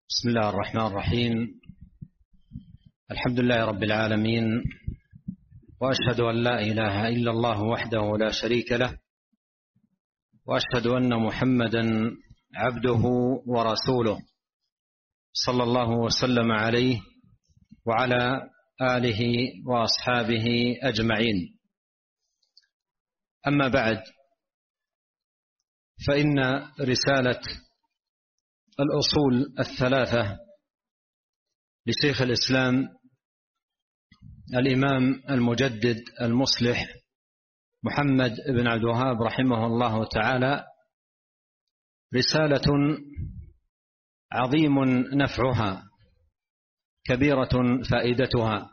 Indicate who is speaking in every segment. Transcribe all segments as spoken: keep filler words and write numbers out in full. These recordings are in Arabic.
Speaker 1: بسم الله الرحمن الرحيم. الحمد لله رب العالمين، وأشهد أن لا إله إلا الله وحده لا شريك له، وأشهد أن محمدا عبده ورسوله صلى الله وسلم عليه وعلى آله وأصحابه أجمعين. أما بعد، فإن رسالة الأصول الثلاثة لشيخ الإسلام الإمام المجدد المصلح محمد بن عبد الوهاب رحمه الله تعالى رسالة عظيم نفعها، كبيرة فائدتها،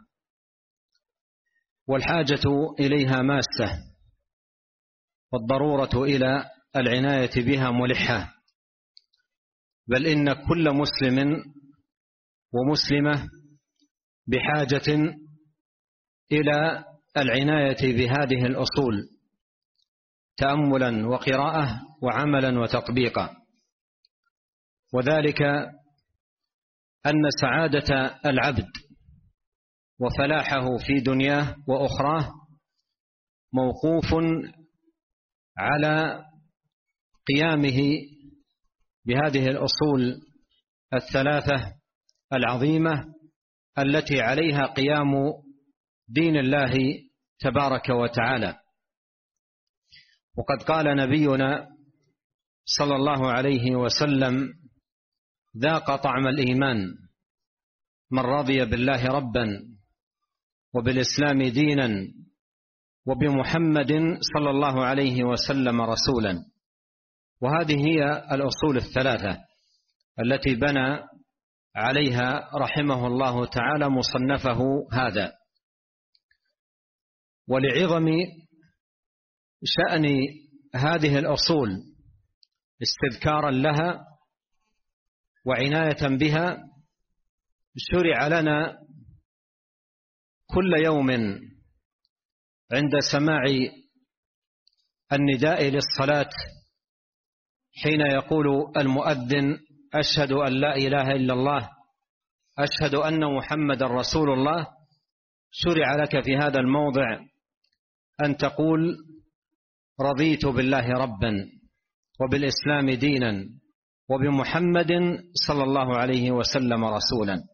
Speaker 1: والحاجة إليها ماسة، والضرورة إلى العناية بها ملحة، بل إن كل مسلم ومسلمة بحاجة إلى العناية بهذه الأصول تأملا وقراءة وعملا وتطبيقا، وذلك أن سعادة العبد وفلاحه في دنياه وأخراه موقوف على قيامه بهذه الأصول الثلاثة العظيمة التي عليها قيام دين الله تبارك وتعالى. وقد قال نبينا صلى الله عليه وسلم: ذاق طعم الإيمان من رضي بالله ربا وبالإسلام دينا وبمحمد صلى الله عليه وسلم رسولا. وهذه هي الأصول الثلاثة التي بنى عليها رحمه الله تعالى مصنفه هذا. ولعظم شأن هذه الأصول استذكارا لها وعناية بها، شرع لنا كل يوم عند سماع النداء للصلاة حين يقول المؤذن: أشهد أن لا إله إلا الله، أشهد أن محمد رسول الله، شرع لك في هذا الموضع أن تقول: رضيت بالله ربا وبالإسلام دينا وبمحمد صلى الله عليه وسلم رسولا.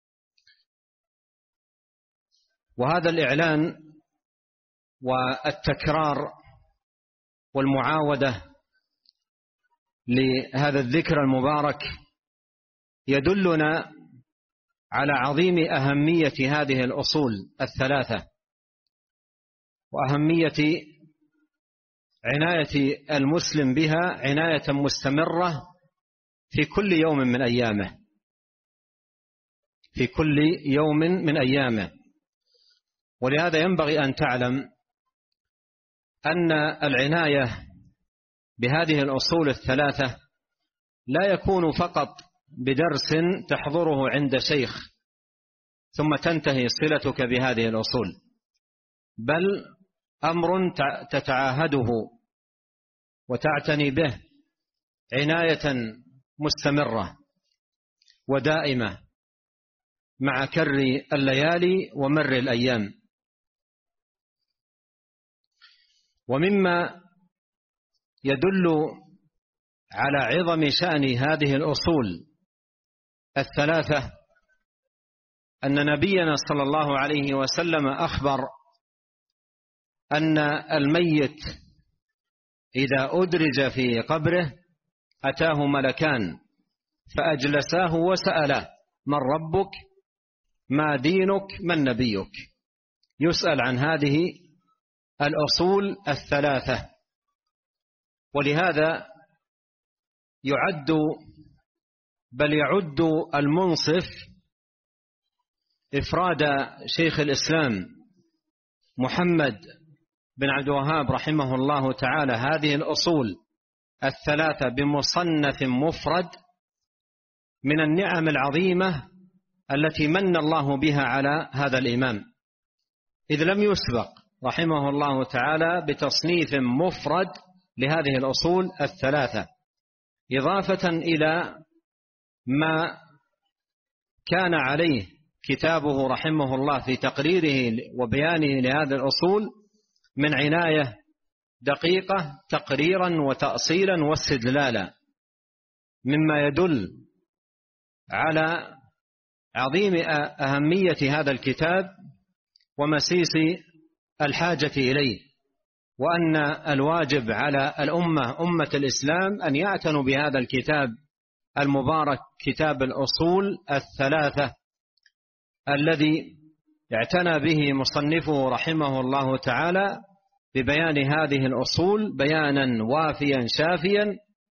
Speaker 1: وهذا الإعلان والتكرار والمعاودة لهذا الذكر المبارك يدلنا على عظيم أهمية هذه الأصول الثلاثة، وأهمية عناية المسلم بها عناية مستمرة في كل يوم من أيامه في كل يوم من أيامه. ولهذا ينبغي أن تعلم أن العناية بهذه الأصول الثلاثة لا يكون فقط بدرس تحضره عند شيخ ثم تنتهي صلتك بهذه الأصول، بل أمر تتعاهده وتعتني به عناية مستمرة ودائمة مع كر الليالي ومر الأيام. ومما يدل على عظم شأن هذه الأصول الثلاثة أن نبينا صلى الله عليه وسلم أخبر أن الميت إذا أدرج في قبره أتاه ملكان فأجلساه وسأله: من ربك؟ ما دينك؟ من نبيك؟ يسأل عن هذه الأصول الثلاثة. ولهذا يعد بل يعد المنصف إفراد شيخ الإسلام محمد بن عبد الوهاب رحمه الله تعالى هذه الأصول الثلاثة بمصنف مفرد من النعم العظيمة التي من الله بها على هذا الإمام، إذ لم يسبق رحمه الله تعالى بتصنيف مفرد لهذه الأصول الثلاثة، إضافة إلى ما كان عليه كتابه رحمه الله في تقريره وبيانه لهذه الأصول من عناية دقيقة تقريرا وتأصيلا واستدلالا، مما يدل على عظيم أهمية هذا الكتاب ومسيس الحاجة إليه، وأن الواجب على الأمة أمة الإسلام أن يعتنوا بهذا الكتاب المبارك، كتاب الأصول الثلاثة الذي اعتنى به مصنفه رحمه الله تعالى ببيان هذه الأصول بيانا وافيا شافيا،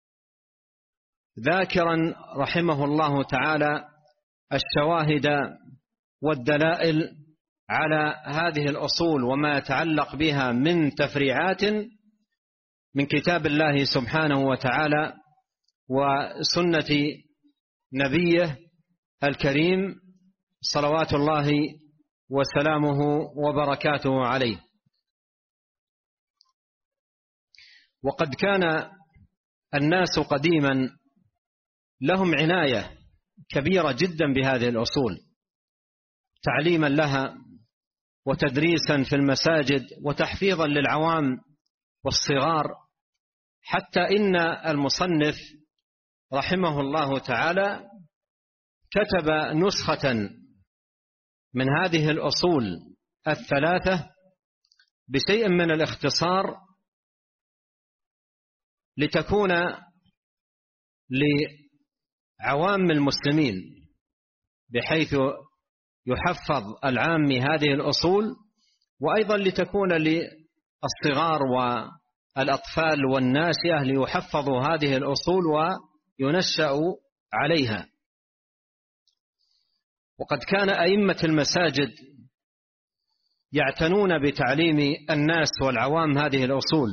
Speaker 1: ذاكرا رحمه الله تعالى الشواهد والدلائل على هذه الأصول وما يتعلق بها من تفريعات من كتاب الله سبحانه وتعالى وسنة نبيه الكريم صلوات الله وسلامه وبركاته عليه. وقد كان الناس قديما لهم عناية كبيرة جدا بهذه الأصول، تعليما لها وتدريسا في المساجد وتحفيظا للعوام والصغار، حتى إن المصنف رحمه الله تعالى كتب نسخة من هذه الأصول الثلاثة بشيء من الاختصار لتكون لعوام المسلمين، بحيث يحفظ العام هذه الأصول، وأيضا لتكون للصغار والأطفال والناشئة ليحفظوا هذه الأصول وينشأوا عليها. وقد كان أئمة المساجد يعتنون بتعليم الناس والعوام هذه الأصول،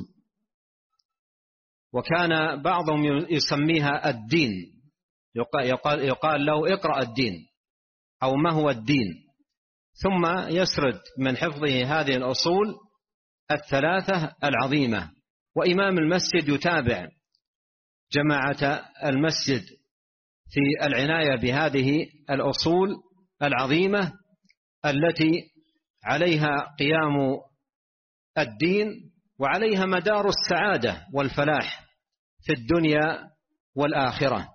Speaker 1: وكان بعضهم يسميها الدين، يقال, يقال له اقرأ الدين أو ما هو الدين، ثم يسرد من حفظه هذه الأصول الثلاثة العظيمة. وإمام المسجد يتابع جماعة المسجد في العناية بهذه الأصول العظيمة التي عليها قيام الدين وعليها مدار السعادة والفلاح في الدنيا والآخرة.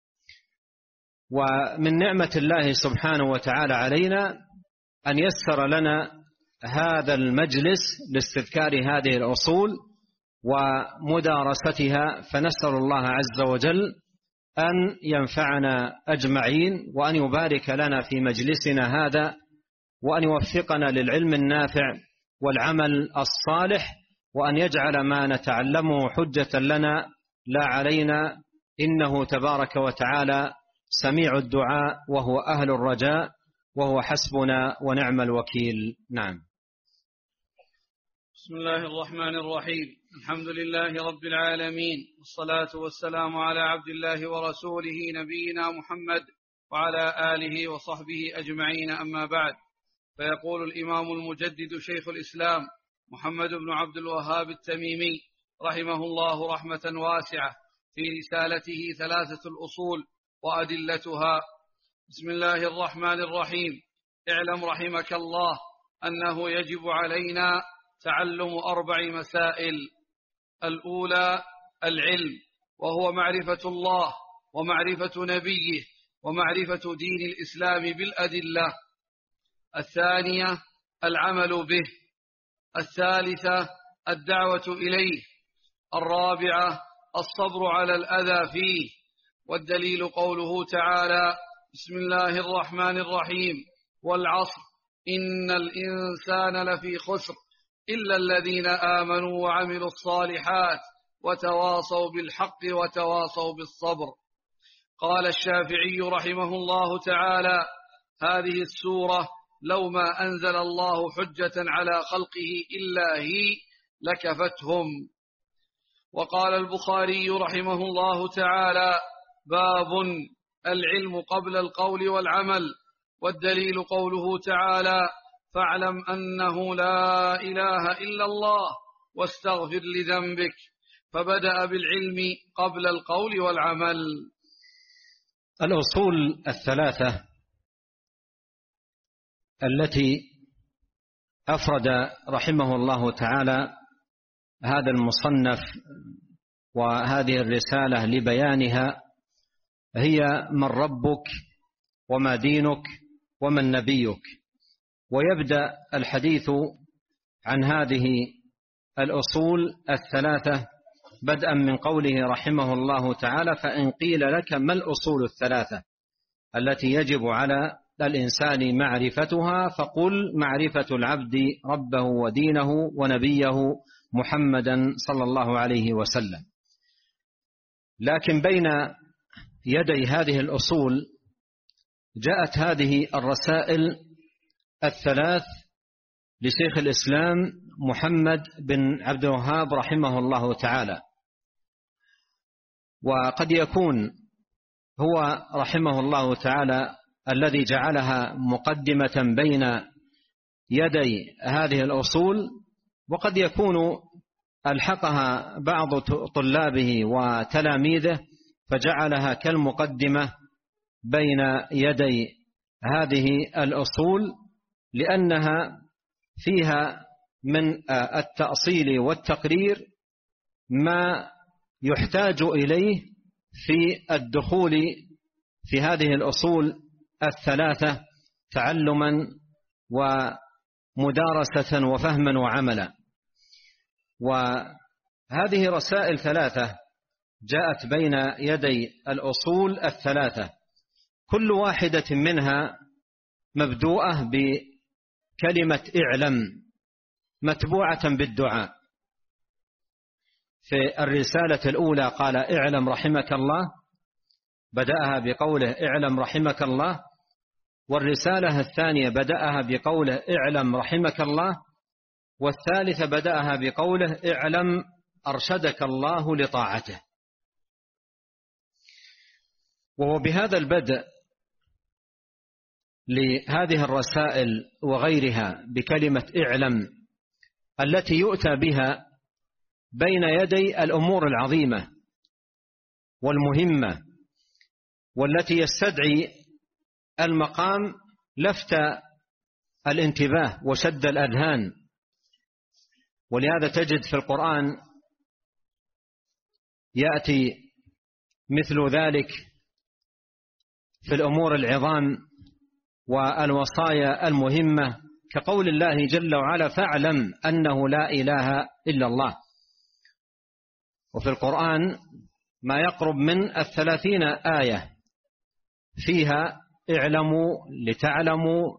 Speaker 1: ومن نعمة الله سبحانه وتعالى علينا أن يسر لنا هذا المجلس لاستذكار هذه الأصول ومدارستها، فنسأل الله عز وجل أن ينفعنا أجمعين، وأن يبارك لنا في مجلسنا هذا، وأن يوفقنا للعلم النافع والعمل الصالح، وأن يجعل ما نتعلمه حجة لنا لا علينا، إنه تبارك وتعالى سميع الدعاء وهو أهل الرجاء وهو حسبنا ونعم الوكيل. نعم.
Speaker 2: بسم الله الرحمن الرحيم. الحمد لله رب العالمين، والصلاة والسلام على عبد الله ورسوله نبينا محمد وعلى آله وصحبه أجمعين، أما بعد. فيقول الإمام المجدد شيخ الإسلام محمد بن عبد الوهاب التميمي رحمه الله رحمة واسعة في رسالته ثلاثة الأصول وأدلتها: بسم الله الرحمن الرحيم. اعلم رحمك الله أنه يجب علينا تعلم أربع مسائل. الأولى العلم، وهو معرفة الله ومعرفة نبيه ومعرفة دين الإسلام بالأدلة. الثانية العمل به. الثالثة الدعوة إليه. الرابعة الصبر على الأذى فيه. والدليل قوله تعالى: بسم الله الرحمن الرحيم: والعصر إن الإنسان لفي خسر إلا الذين آمنوا وعملوا الصالحات وتواصوا بالحق وتواصوا بالصبر. قال الشافعي رحمه الله تعالى: هذه السورة لو ما أنزل الله حجة على خلقه إلا هي لكفتهم. وقال البخاري رحمه الله تعالى: باب العلم قبل القول والعمل. والدليل قوله تعالى: فاعلم أنه لا إله إلا الله واستغفر لذنبك. فبدأ بالعلم قبل القول والعمل.
Speaker 1: الأصول الثلاثة التي أفرد رحمه الله تعالى هذا المصنف وهذه الرسالة لبيانها هي من ربك وما دينك ومن نبيك. ويبدأ الحديث عن هذه الأصول الثلاثة بدءا من قوله رحمه الله تعالى: فإن قيل لك ما الأصول الثلاثة التي يجب على الإنسان معرفتها فقل معرفة العبد ربه ودينه ونبيه محمدا صلى الله عليه وسلم. لكن بين يدي هذه الأصول جاءت هذه الرسائل الثلاث لشيخ الإسلام محمد بن عبد الوهاب رحمه الله تعالى. وقد يكون هو رحمه الله تعالى الذي جعلها مقدمة بين يدي هذه الأصول، وقد يكون ألحقها بعض طلابه وتلاميذه فجعلها كالمقدمة بين يدي هذه الأصول، لأنها فيها من التأصيل والتقرير ما يحتاج إليه في الدخول في هذه الأصول الثلاثة تعلما ومدارسة وفهما وعملا. وهذه رسائل ثلاثة جاءت بين يدي الأصول الثلاثة، كل واحدة منها مبدوءة بكلمة اعلم متبوعة بالدعاء. في الرسالة الأولى قال اعلم رحمك الله، بدأها بقوله اعلم رحمك الله. والرسالة الثانية بدأها بقوله اعلم رحمك الله، والثالثة بدأها بقوله اعلم أرشدك الله لطاعته. وهو بهذا البدء لهذه الرسائل وغيرها بكلمة اعلم التي يؤتى بها بين يدي الأمور العظيمة والمهمة والتي يستدعي المقام لفت الانتباه وشد الأذهان. ولهذا تجد في القرآن يأتي مثل ذلك في الأمور العظام والوصايا المهمة، كقول الله جل وعلا فاعلم أنه لا إله إلا الله. وفي القرآن ما يقرب من الثلاثين آية فيها اعلموا لتعلموا.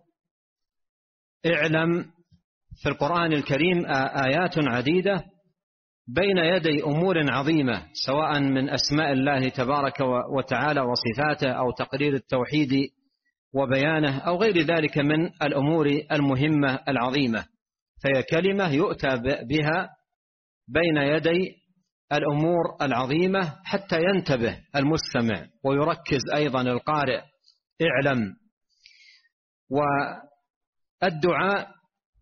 Speaker 1: اعلم في القرآن الكريم آيات عديدة بين يدي أمور عظيمة، سواء من أسماء الله تبارك وتعالى وصفاته أو تقرير التوحيد وبيانه أو غير ذلك من الأمور المهمة العظيمة. فهي كلمة يؤتى بها بين يدي الأمور العظيمة حتى ينتبه المستمع ويركز أيضا القارئ. اعلم. والدعاء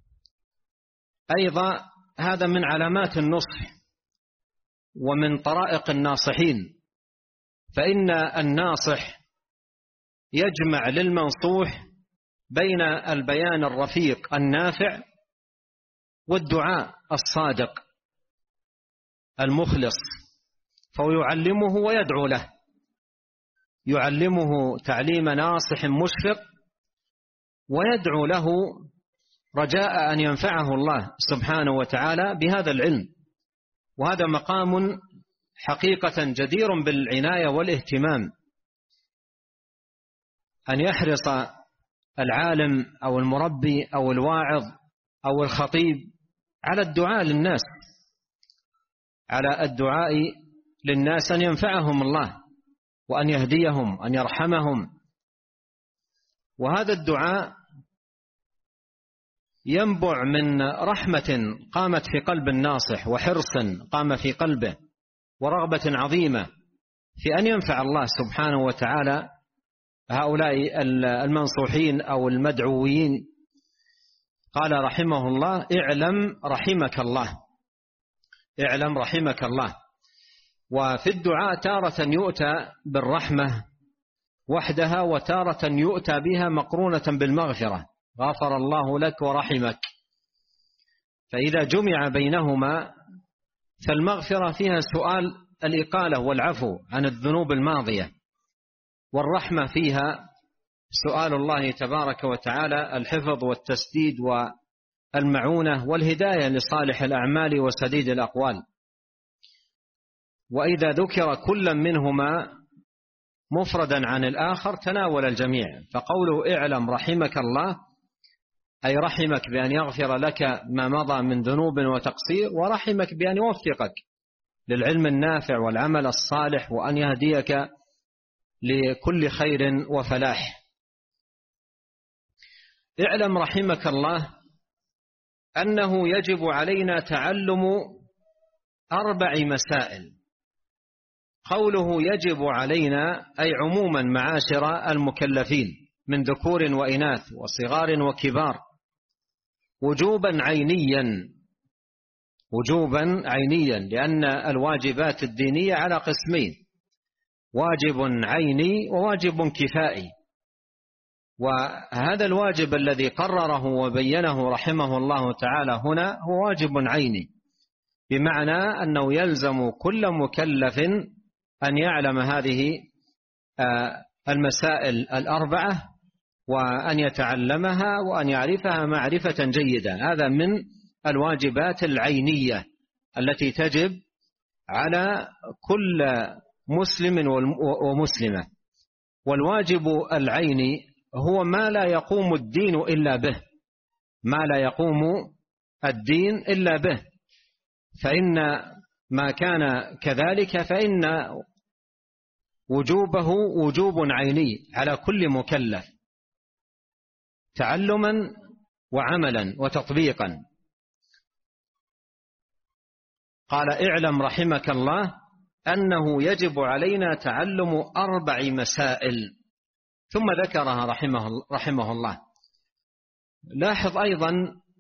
Speaker 1: أيضا هذا من علامات النصح ومن طرائق الناصحين، فإن الناصح يجمع للمنصوح بين البيان الرفيق النافع والدعاء الصادق المخلص، فهو يعلمه ويدعو له، يعلمه تعليم ناصح مشفق ويدعو له رجاء أن ينفعه الله سبحانه وتعالى بهذا العلم. وهذا مقام حقيقة جدير بالعناية والاهتمام، أن يحرص العالم أو المربي أو الواعظ أو الخطيب على الدعاء للناس، على الدعاء للناس أن ينفعهم الله وأن يهديهم أن يرحمهم. وهذا الدعاء ينبع من رحمة قامت في قلب الناصح وحرص قام في قلبه ورغبة عظيمة في أن ينفع الله سبحانه وتعالى هؤلاء المنصوحين أو المدعوين. قال رحمه الله اعلم رحمك الله، اعلم رحمك الله. وفي الدعاء تارة يؤتى بالرحمة وحدها وتارة يؤتى بها مقرونة بالمغفرة، غفر الله لك ورحمك. فإذا جمع بينهما فالمغفرة فيها سؤال الإقالة والعفو عن الذنوب الماضية، والرحمة فيها سؤال الله تبارك وتعالى الحفظ والتسديد والمعونة والهداية لصالح الأعمال وسديد الأقوال. وإذا ذكر كل منهما مفردا عن الآخر تناول الجميع. فقوله اعلم رحمك الله أي رحمك بأن يغفر لك ما مضى من ذنوب وتقصير، ورحمك بأن يوفقك للعلم النافع والعمل الصالح، وأن يهديك لكل خير وفلاح. اعلم رحمك الله أنه يجب علينا تعلم أربع مسائل. قوله يجب علينا أي عموما معاشر المكلفين من ذكور وإناث وصغار وكبار، وجوبا عينيا، وجوبا عينيا، لأن الواجبات الدينية على قسمين: واجب عيني وواجب كفائي. وهذا الواجب الذي قرره وبينه رحمه الله تعالى هنا هو واجب عيني، بمعنى أنه يلزم كل مكلف أن يعلم هذه المسائل الأربعة، وأن يتعلمها وأن يعرفها معرفة جيدة. هذا من الواجبات العينية التي تجب على كل مسلم ومسلمة. والواجب العيني هو ما لا يقوم الدين إلا به، ما لا يقوم الدين إلا به. فإن ما كان كذلك فإن وجوبه وجوب عيني على كل مكلف، تعلما وعملا وتطبيقا. قال اعلم رحمك الله أنه يجب علينا تعلم أربع مسائل، ثم ذكرها رحمه, رحمه الله. لاحظ أيضا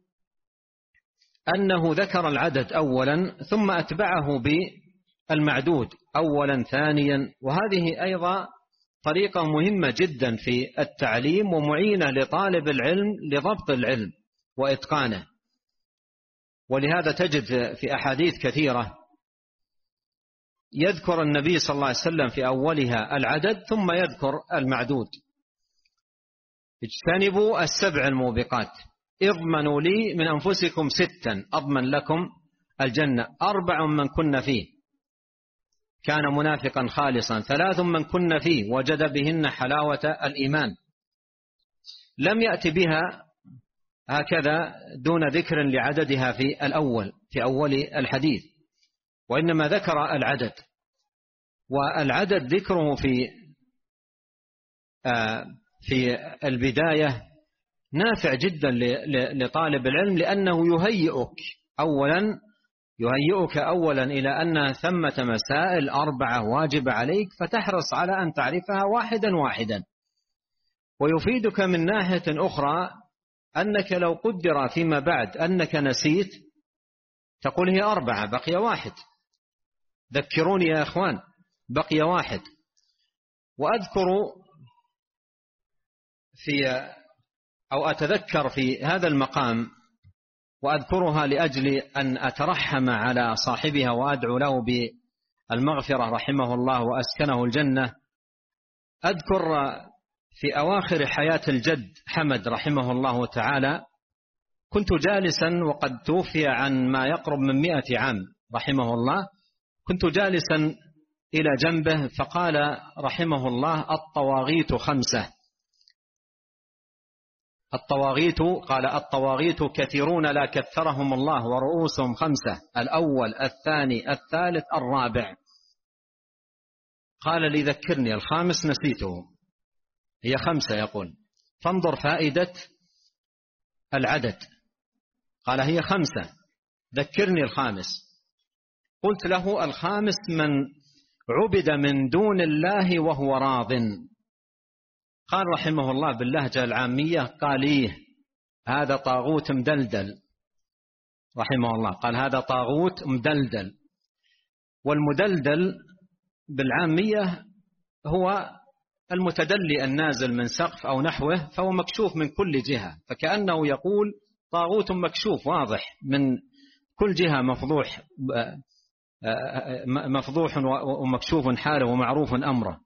Speaker 1: أنه ذكر العدد أولا ثم أتبعه بالمعدود أولا ثانيا، وهذه أيضا طريقة مهمة جدا في التعليم ومعينة لطالب العلم لضبط العلم وإتقانه. ولهذا تجد في أحاديث كثيرة يذكر النبي صلى الله عليه وسلم في أولها العدد ثم يذكر المعدود. اجتنبوا السبع الموبقات، اضمنوا لي من أنفسكم ستا أضمن لكم الجنة، أربع من كن فيه كان منافقا خالصا، ثلاث من كن فيه وجد بهن حلاوة الإيمان. لم يأتي بها هكذا دون ذكر لعددها في الأول في أول الحديث، وإنما ذكر العدد. والعدد ذكره في في البداية نافع جدا لطالب العلم، لأنه يهيئك أولا يهيئك أولا إلى أن ثمة مسائل أربعة واجب عليك، فتحرص على أن تعرفها واحدا واحدا. ويفيدك من ناحية أخرى أنك لو قدر فيما بعد أنك نسيت تقول هي أربعة بقي واحد، ذكروني يا أخوان بقي واحد. وأذكر في أو أتذكر في هذا المقام وأذكرها لأجل أن أترحم على صاحبها وأدعو له بالمغفرة رحمه الله وأسكنه الجنة. أذكر في أواخر حياة الجد حمد رحمه الله تعالى كنت جالسا وقد توفي عن ما يقرب من مئة عام رحمه الله، كنت جالسا إلى جنبه فقال رحمه الله الطواغيت خمسة. الطواغيت قال الطواغيت كثيرون لا كثرهم الله ورؤوسهم خمسة، الأول الثاني الثالث الرابع. قال لي ذكرني الخامس نسيته، هي خمسة يقول، فانظر فائدة العدد. قال هي خمسة ذكرني الخامس. قلت له الخامس من عبد من دون الله وهو راض. قال رحمه الله باللهجة العامية قال إيه هذا طاغوت مدلدل، رحمه الله قال هذا طاغوت مدلدل. والمدلدل بالعامية هو المتدلي النازل من سقف أو نحوه فهو مكشوف من كل جهة، فكأنه يقول طاغوت مكشوف واضح من كل جهة، مفضوح مفضوح ومكشوف حاله ومعروف أمره.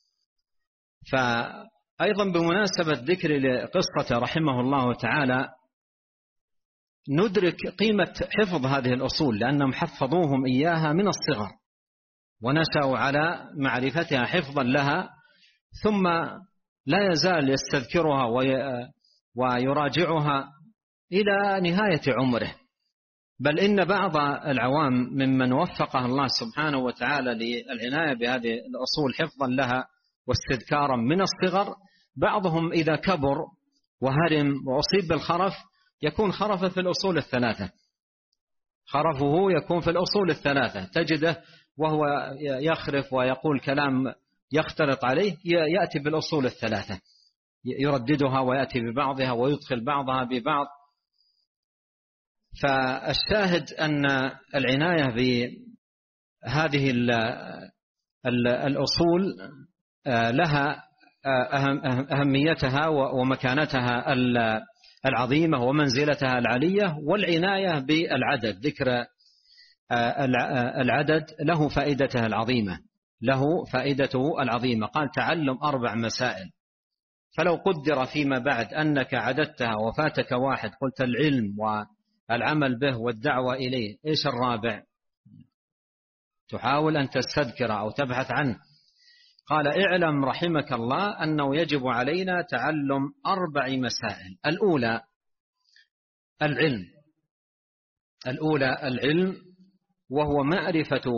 Speaker 1: فأيضا بمناسبة ذكر لقصة رحمه الله تعالى ندرك قيمة حفظ هذه الأصول، لأنهم حفظوهم إياها من الصغر ونشأوا على معرفتها حفظا لها، ثم لا يزال يستذكرها ويراجعها إلى نهاية عمره. بل إن بعض العوام ممن وفقه الله سبحانه وتعالى للعناية بهذه الأصول حفظا لها واستذكارا من الصغر، بعضهم إذا كبر وهرم وأصيب بالخرف يكون خرفه في الأصول الثلاثة، خرفه يكون في الأصول الثلاثة، تجده وهو يخرف ويقول كلام يختلط عليه يأتي بالأصول الثلاثة، يرددها ويأتي ببعضها ويدخل بعضها ببعض. فالشاهد أن العناية بهذه الأصول لها أهميتها ومكانتها العظيمة ومنزلتها العلية، والعناية بالعدد، ذكر العدد له فائدته العظيمة، له فائدته العظيمة. قال تعلم أربع مسائل، فلو قدر فيما بعد أنك عددتها وفاتك واحد قلت العلم والعمل به والدعوة إليه، إيش الرابع؟ تحاول أن تستذكر أو تبحث عنه. قال اعلم رحمك الله أنه يجب علينا تعلم أربع مسائل. الأولى العلم، الأولى العلم وهو معرفة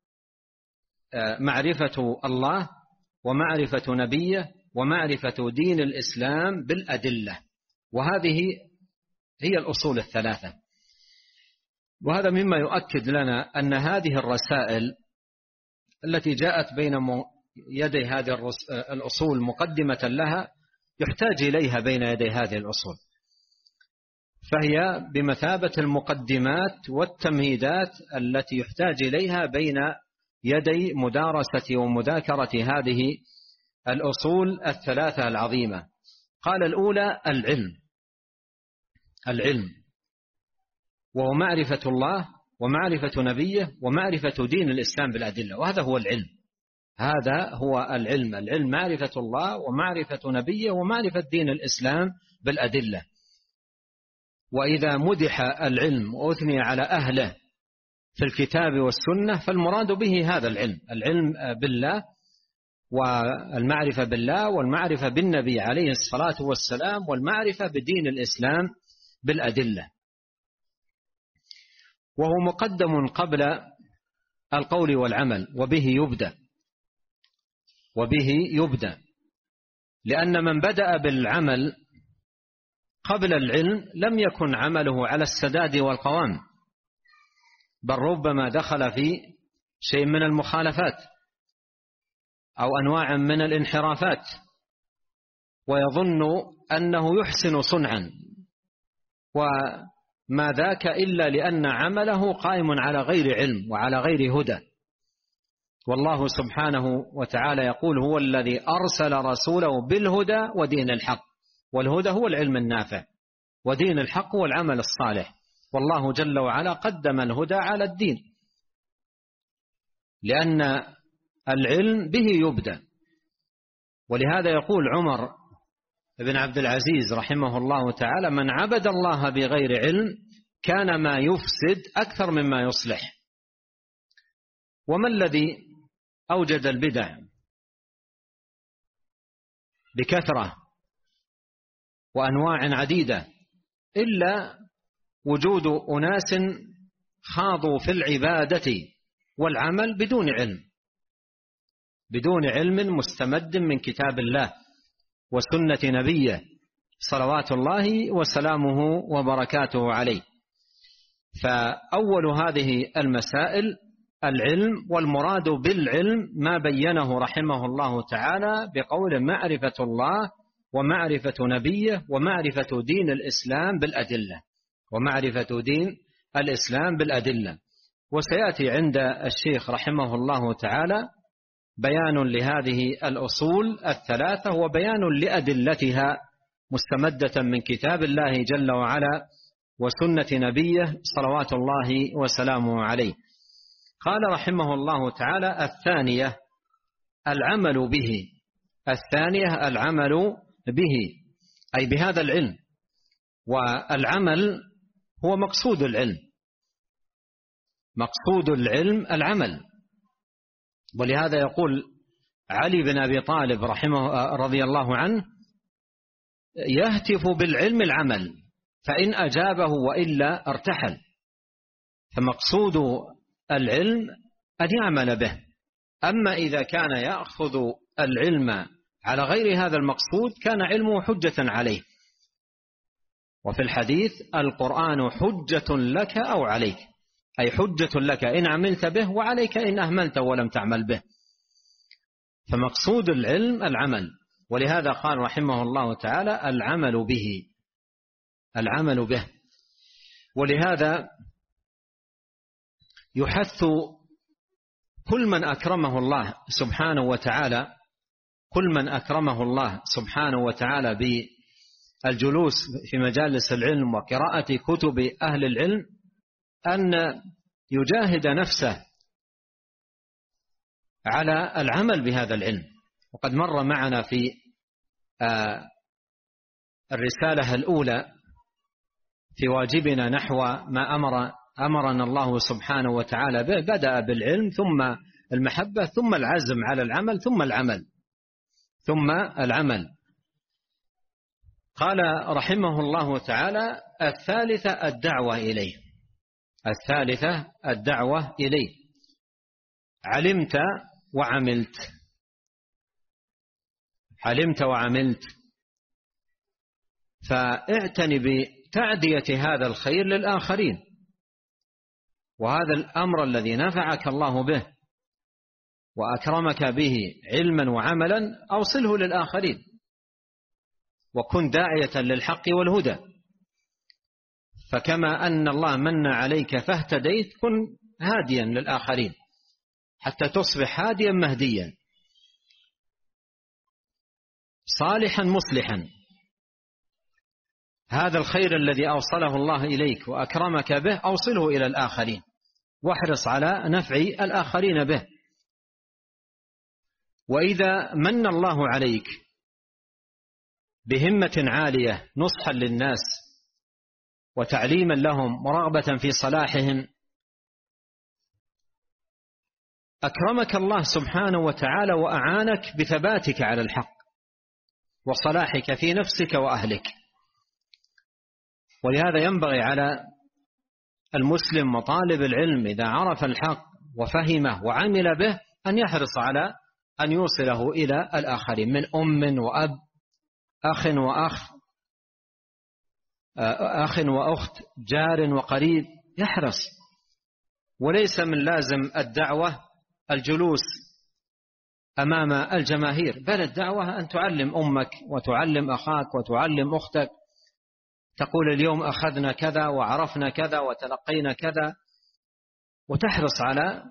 Speaker 1: معرفة الله ومعرفة نبيه ومعرفة دين الإسلام بالأدلة، وهذه هي الأصول الثلاثة. وهذا مما يؤكد لنا أن هذه الرسائل التي جاءت بين يدي هذه الأصول مقدمة لها يحتاج إليها بين يدي هذه الأصول، فهي بمثابة المقدمات والتمهيدات التي يحتاج إليها بين يدي مدارسة ومذاكرة هذه الأصول الثلاثة العظيمة. قال الأولى العلم، العلم وهو معرفة الله ومعرفة نبيه ومعرفة دين الإسلام بالأدلة، وهذا هو العلم، هذا هو العلم. العلم معرفة الله ومعرفة نبيه ومعرفة دين الإسلام بالأدلة. وإذا مدح العلم وأثني على أهله في الكتاب والسنة فالمراد به هذا العلم، العلم بالله والمعرفة بالله والمعرفة بالنبي عليه الصلاة والسلام والمعرفة بدين الإسلام بالأدلة. وهو مقدم قبل القول والعمل، وبه يبدأ، وبه يبدأ، لأن من بدأ بالعمل قبل العلم لم يكن عمله على السداد والقوام، بل ربما دخل في شيء من المخالفات أو أنواع من الانحرافات، ويظن أنه يحسن صنعا، وما ذاك إلا لأن عمله قائم على غير علم وعلى غير هدى. والله سبحانه وتعالى يقول هو الذي أرسل رسوله بالهدى ودين الحق، والهدى هو العلم النافع، ودين الحق هو العمل الصالح. والله جل وعلا قدم الهدى على الدين، لأن العلم به يبدأ. ولهذا يقول عمر بن عبد العزيز رحمه الله تعالى من عبد الله بغير علم كان ما يفسد أكثر مما يصلح. وما الذي أوجد البدع بكثرة وأنواع عديدة إلا وجود أناس خاضوا في العبادة والعمل بدون علم، بدون علم مستمد من كتاب الله وسنة نبيه صلوات الله وسلامه وبركاته عليه. فأول هذه المسائل العلم، والمراد بالعلم ما بينه رحمه الله تعالى بقول معرفة الله ومعرفة نبيه ومعرفة دين الإسلام بالأدلة، ومعرفة دين الإسلام بالأدلة. وسيأتي عند الشيخ رحمه الله تعالى بيان لهذه الأصول الثلاثة وبيان لأدلتها مستمدة من كتاب الله جل وعلا وسنة نبيه صلوات الله وسلامه عليه. قال رحمه الله تعالى: الثانية العمل به. الثانية العمل به، أي بهذا العلم، والعمل هو مقصود العلم. مقصود العلم العمل، ولهذا يقول علي بن أبي طالب رحمه رضي الله عنه: يهتف بالعلم العمل، فإن أجابه وإلا ارتحل. فمقصود العلم أن يعمل به. أما إذا كان يأخذ العلم على غير هذا المقصود كان علمه حجة عليه. وفي الحديث: القرآن حجة لك أو عليك، أي حجة لك إن عملت به وعليك إن أهملت ولم تعمل به. فمقصود العلم العمل، ولهذا قال رحمه الله تعالى: العمل به. العمل به. ولهذا يحث كل من أكرمه الله سبحانه وتعالى كل من أكرمه الله سبحانه وتعالى بالجلوس في مجالس العلم وقراءة كتب أهل العلم أن يجاهد نفسه على العمل بهذا العلم. وقد مر معنا في الرسالة الأولى في واجبنا نحو ما أمر أمرنا الله سبحانه وتعالى به، بدأ بالعلم ثم المحبة ثم العزم على العمل ثم العمل ثم العمل. قال رحمه الله تعالى: الثالثة الدعوة إليه. الثالثة الدعوة إليه. علمت وعملت. علمت وعملت، فاعتني بتعدية هذا الخير للآخرين، وهذا الأمر الذي نفعك الله به وأكرمك به علما وعملا أوصله للآخرين، وكن داعية للحق والهدى. فكما أن الله من عليك فاهتديت، كن هاديا للآخرين حتى تصبح هاديا مهديا، صالحا مصلحا. هذا الخير الذي أوصله الله إليك وأكرمك به أوصله إلى الآخرين، واحرص على نفع الآخرين به. وإذا من الله عليك بهمة عالية نصحا للناس وتعليما لهم ورغبة في صلاحهم، أكرمك الله سبحانه وتعالى وأعانك بثباتك على الحق وصلاحك في نفسك وأهلك. ولهذا ينبغي على المسلم وطالب العلم إذا عرف الحق وفهمه وعمل به أن يحرص على أن يوصله إلى الآخرين، من أم وأب، أخ وأخ أخ وأخت، جار وقريب، يحرص. وليس من لازم الدعوة الجلوس أمام الجماهير، بل الدعوة أن تعلم أمك وتعلم أخاك وتعلم أختك، تقول اليوم أخذنا كذا وعرفنا كذا وتلقينا كذا، وتحرص على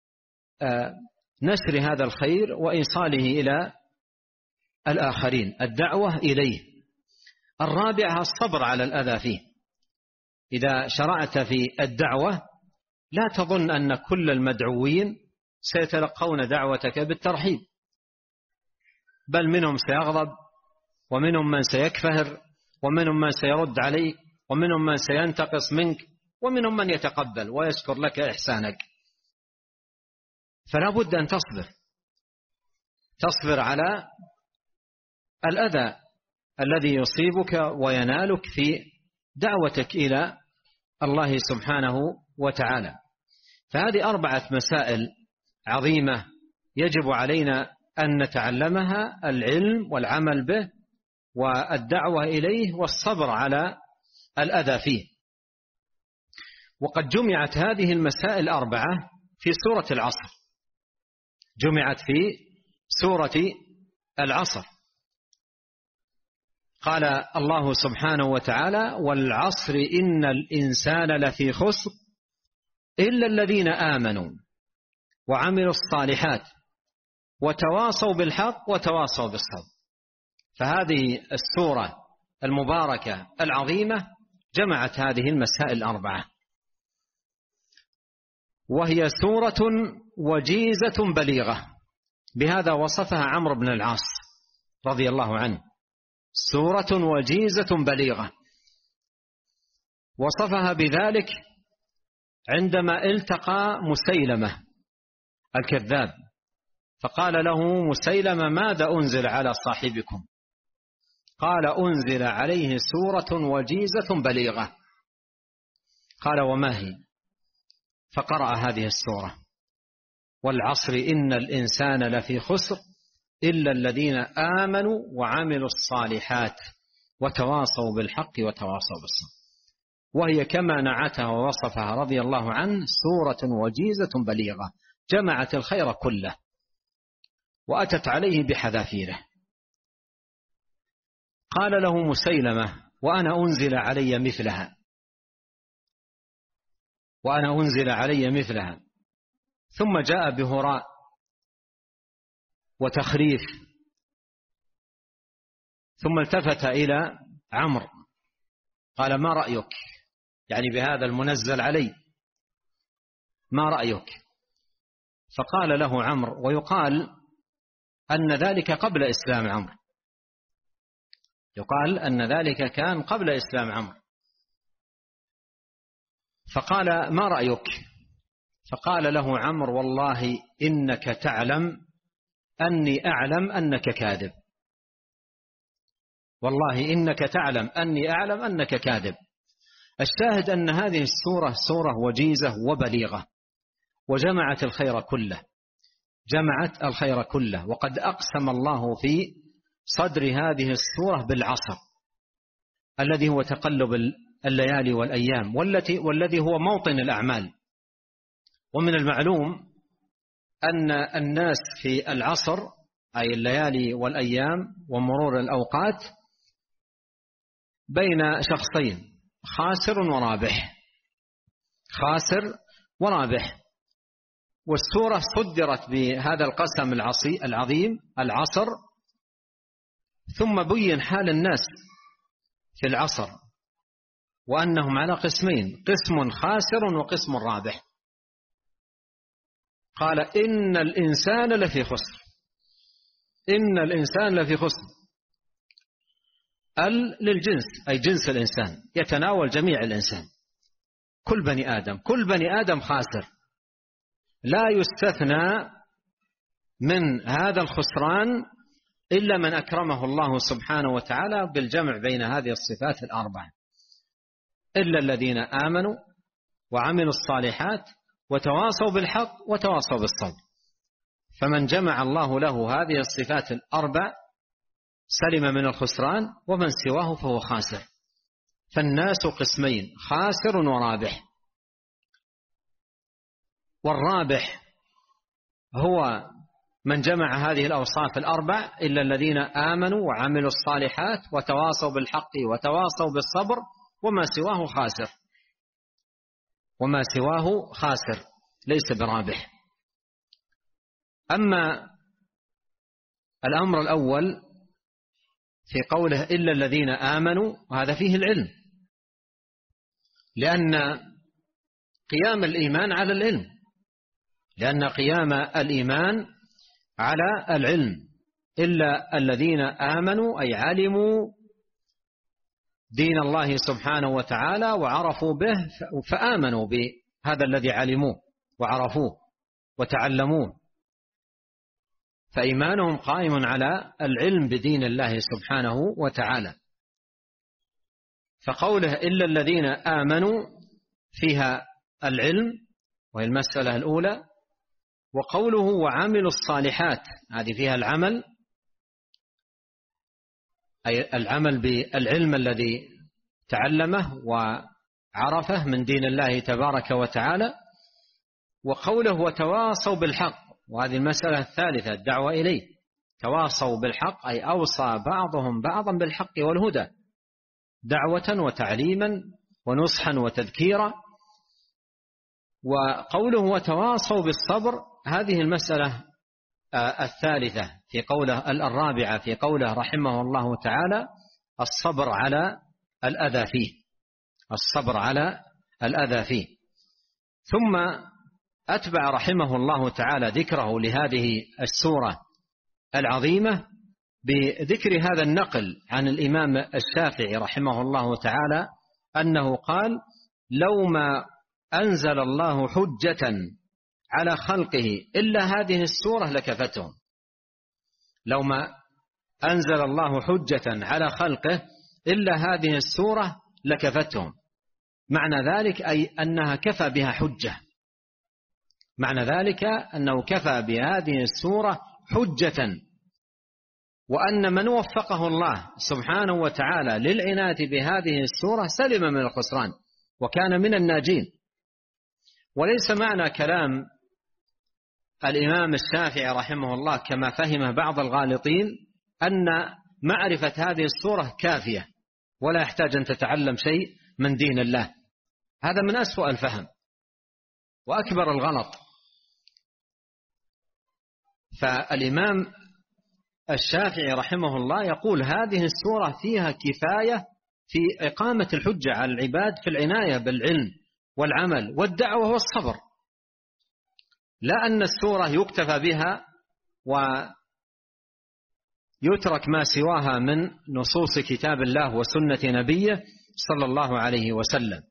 Speaker 1: نشر هذا الخير وإيصاله إلى الآخرين، الدعوة إليه. الرابعة الصبر على الأذى فيه. إذا شرعت في الدعوة لا تظن أن كل المدعوين سيتلقون دعوتك بالترحيب، بل منهم سيغضب، ومنهم من سيكفهر، ومنهم من سيرد عليك، ومنهم من سينتقص منك، ومنهم من يتقبل ويشكر لك إحسانك. فلا بد أن تصبر تصبر على الأذى الذي يصيبك وينالك في دعوتك إلى الله سبحانه وتعالى. فهذه أربعة مسائل عظيمة يجب علينا أن نتعلمها: العلم والعمل به والدعوة إليه والصبر على الأذى فيه. وقد جمعت هذه المسائل الأربعة في سورة العصر، جمعت في سورة العصر. قال الله سبحانه وتعالى: والعصر إن الإنسان لفي خسر إلا الذين آمنوا وعملوا الصالحات وتواصوا بالحق وتواصوا بالصبر. فهذه السورة المباركة العظيمة جمعت هذه المسائل الأربعة، وهي سورة وجيزة بليغة، بهذا وصفها عمرو بن العاص رضي الله عنه، سورة وجيزة بليغة، وصفها بذلك عندما التقى مسيلمة الكذاب، فقال له مسيلمة: ماذا أنزل على صاحبكم؟ قال: أنزل عليه سورة وجيزة بليغة. قال: وما هي؟ فقرأ هذه السورة: والعصر إن الإنسان لفي خسر إلا الذين آمنوا وعملوا الصالحات وتواصوا بالحق وتواصوا بالصبر. وهي كما نعتها ووصفها رضي الله عنه سورة وجيزة بليغة، جمعت الخير كله وأتت عليه بحذافيره. قال له مسيلمة: وأنا أنزل علي مثلها، وأنا أنزل علي مثلها. ثم جاء بهراء وتخريف، ثم التفت إلى عمرو قال: ما رأيك؟ يعني بهذا المنزل علي، ما رأيك؟ فقال له عمرو، ويقال أن ذلك قبل إسلام عمرو، يقال أن ذلك كان قبل إسلام عمرو. فقال: ما رأيك؟ فقال له عمرو: والله إنك تعلم أني أعلم أنك كاذب، والله إنك تعلم أني أعلم أنك كاذب. الشاهد أن هذه السورة سورة وجيزة وبليغة، وجمعت الخير كله، جمعت الخير كله. وقد أقسم الله في صدر هذه السورة بالعصر الذي هو تقلب الليالي والأيام، والتي والذي هو موطن الأعمال. ومن المعلوم أن الناس في العصر، أي الليالي والأيام ومرور الأوقات، بين شخصين: خاسر ورابح، خاسر ورابح. والسورة صدرت بهذا القسم العظيم العصر، ثم بين حال الناس في العصر وأنهم على قسمين: قسم خاسر وقسم رابح. قال: إن الإنسان لفي خسر، إن الإنسان لفي خسر. ال للجنس، أي جنس الإنسان، يتناول جميع الإنسان، كل بني آدم، كل بني آدم خاسر، لا يستثنى من هذا الخسران إلا من أكرمه الله سبحانه وتعالى بالجمع بين هذه الصفات الأربعة: إلا الذين آمنوا وعملوا الصالحات وتواصوا بالحق وتواصوا بالصبر. فمن جمع الله له هذه الصفات الأربع سلم من الخسران، ومن سواه فهو خاسر. فالناس قسمين: خاسر ورابح. والرابح هو من جمع هذه الأوصاف الأربع: إلا الذين آمنوا وعملوا الصالحات وتواصوا بالحق وتواصوا بالصبر، وما سواه خاسر، وما سواه خاسر ليس برابح. أما الأمر الأول في قوله إلا الذين آمنوا، وهذا فيه العلم، لأن قيام الإيمان على العلم، لأن قيام الإيمان على العلم. إلا الذين آمنوا أي علموا دين الله سبحانه وتعالى وعرفوا به فآمنوا بهذا الذي علموه وعرفوه وتعلموه، فإيمانهم قائم على العلم بدين الله سبحانه وتعالى. فقوله إلا الذين آمنوا فيها العلم، وهي المسألة الأولى. وقوله وعملوا الصالحات، هذه فيها العمل، أي العمل بالعلم الذي تعلمه وعرفه من دين الله تبارك وتعالى. وقوله وتواصوا بالحق، وهذه المسألة الثالثة الدعوة إليه. تواصوا بالحق أي أوصى بعضهم بعضا بالحق والهدى، دعوة وتعليما ونصحا وتذكيرا. وقوله وتواصوا بالصبر، هذه المسألة الثالثة في قوله الرابعة في قوله رحمه الله تعالى الصبر على الأذى فيه، الصبر على الأذى فيه. ثم أتبع رحمه الله تعالى ذكره لهذه السورة العظيمة بذكر هذا النقل عن الإمام الشافعي رحمه الله تعالى أنه قال: لو ما أنزل الله حجة على خلقه إلا هذه السورة لكفتهم. لو ما أنزل الله حجة على خلقه إلا هذه السورة لكفتهم. معنى ذلك أي أنها كفى بها حجة، معنى ذلك أنه كفى بهذه السورة حجة، وأن من وفقه الله سبحانه وتعالى للعناية بهذه السورة سلم من الخسران وكان من الناجين. وليس معنى كلام الإمام الشافعي رحمه الله كما فهم بعض الغالطين أن معرفة هذه السورة كافية ولا يحتاج أن تتعلم شيء من دين الله. هذا من أسوأ الفهم وأكبر الغلط. فالإمام الشافعي رحمه الله يقول هذه السورة فيها كفاية في إقامة الحجة على العباد في العناية بالعلم والعمل والدعوة والصبر، لا أن السورة يكتفى بها ويترك ما سواها من نصوص كتاب الله وسنة نبيه صلى الله عليه وسلم.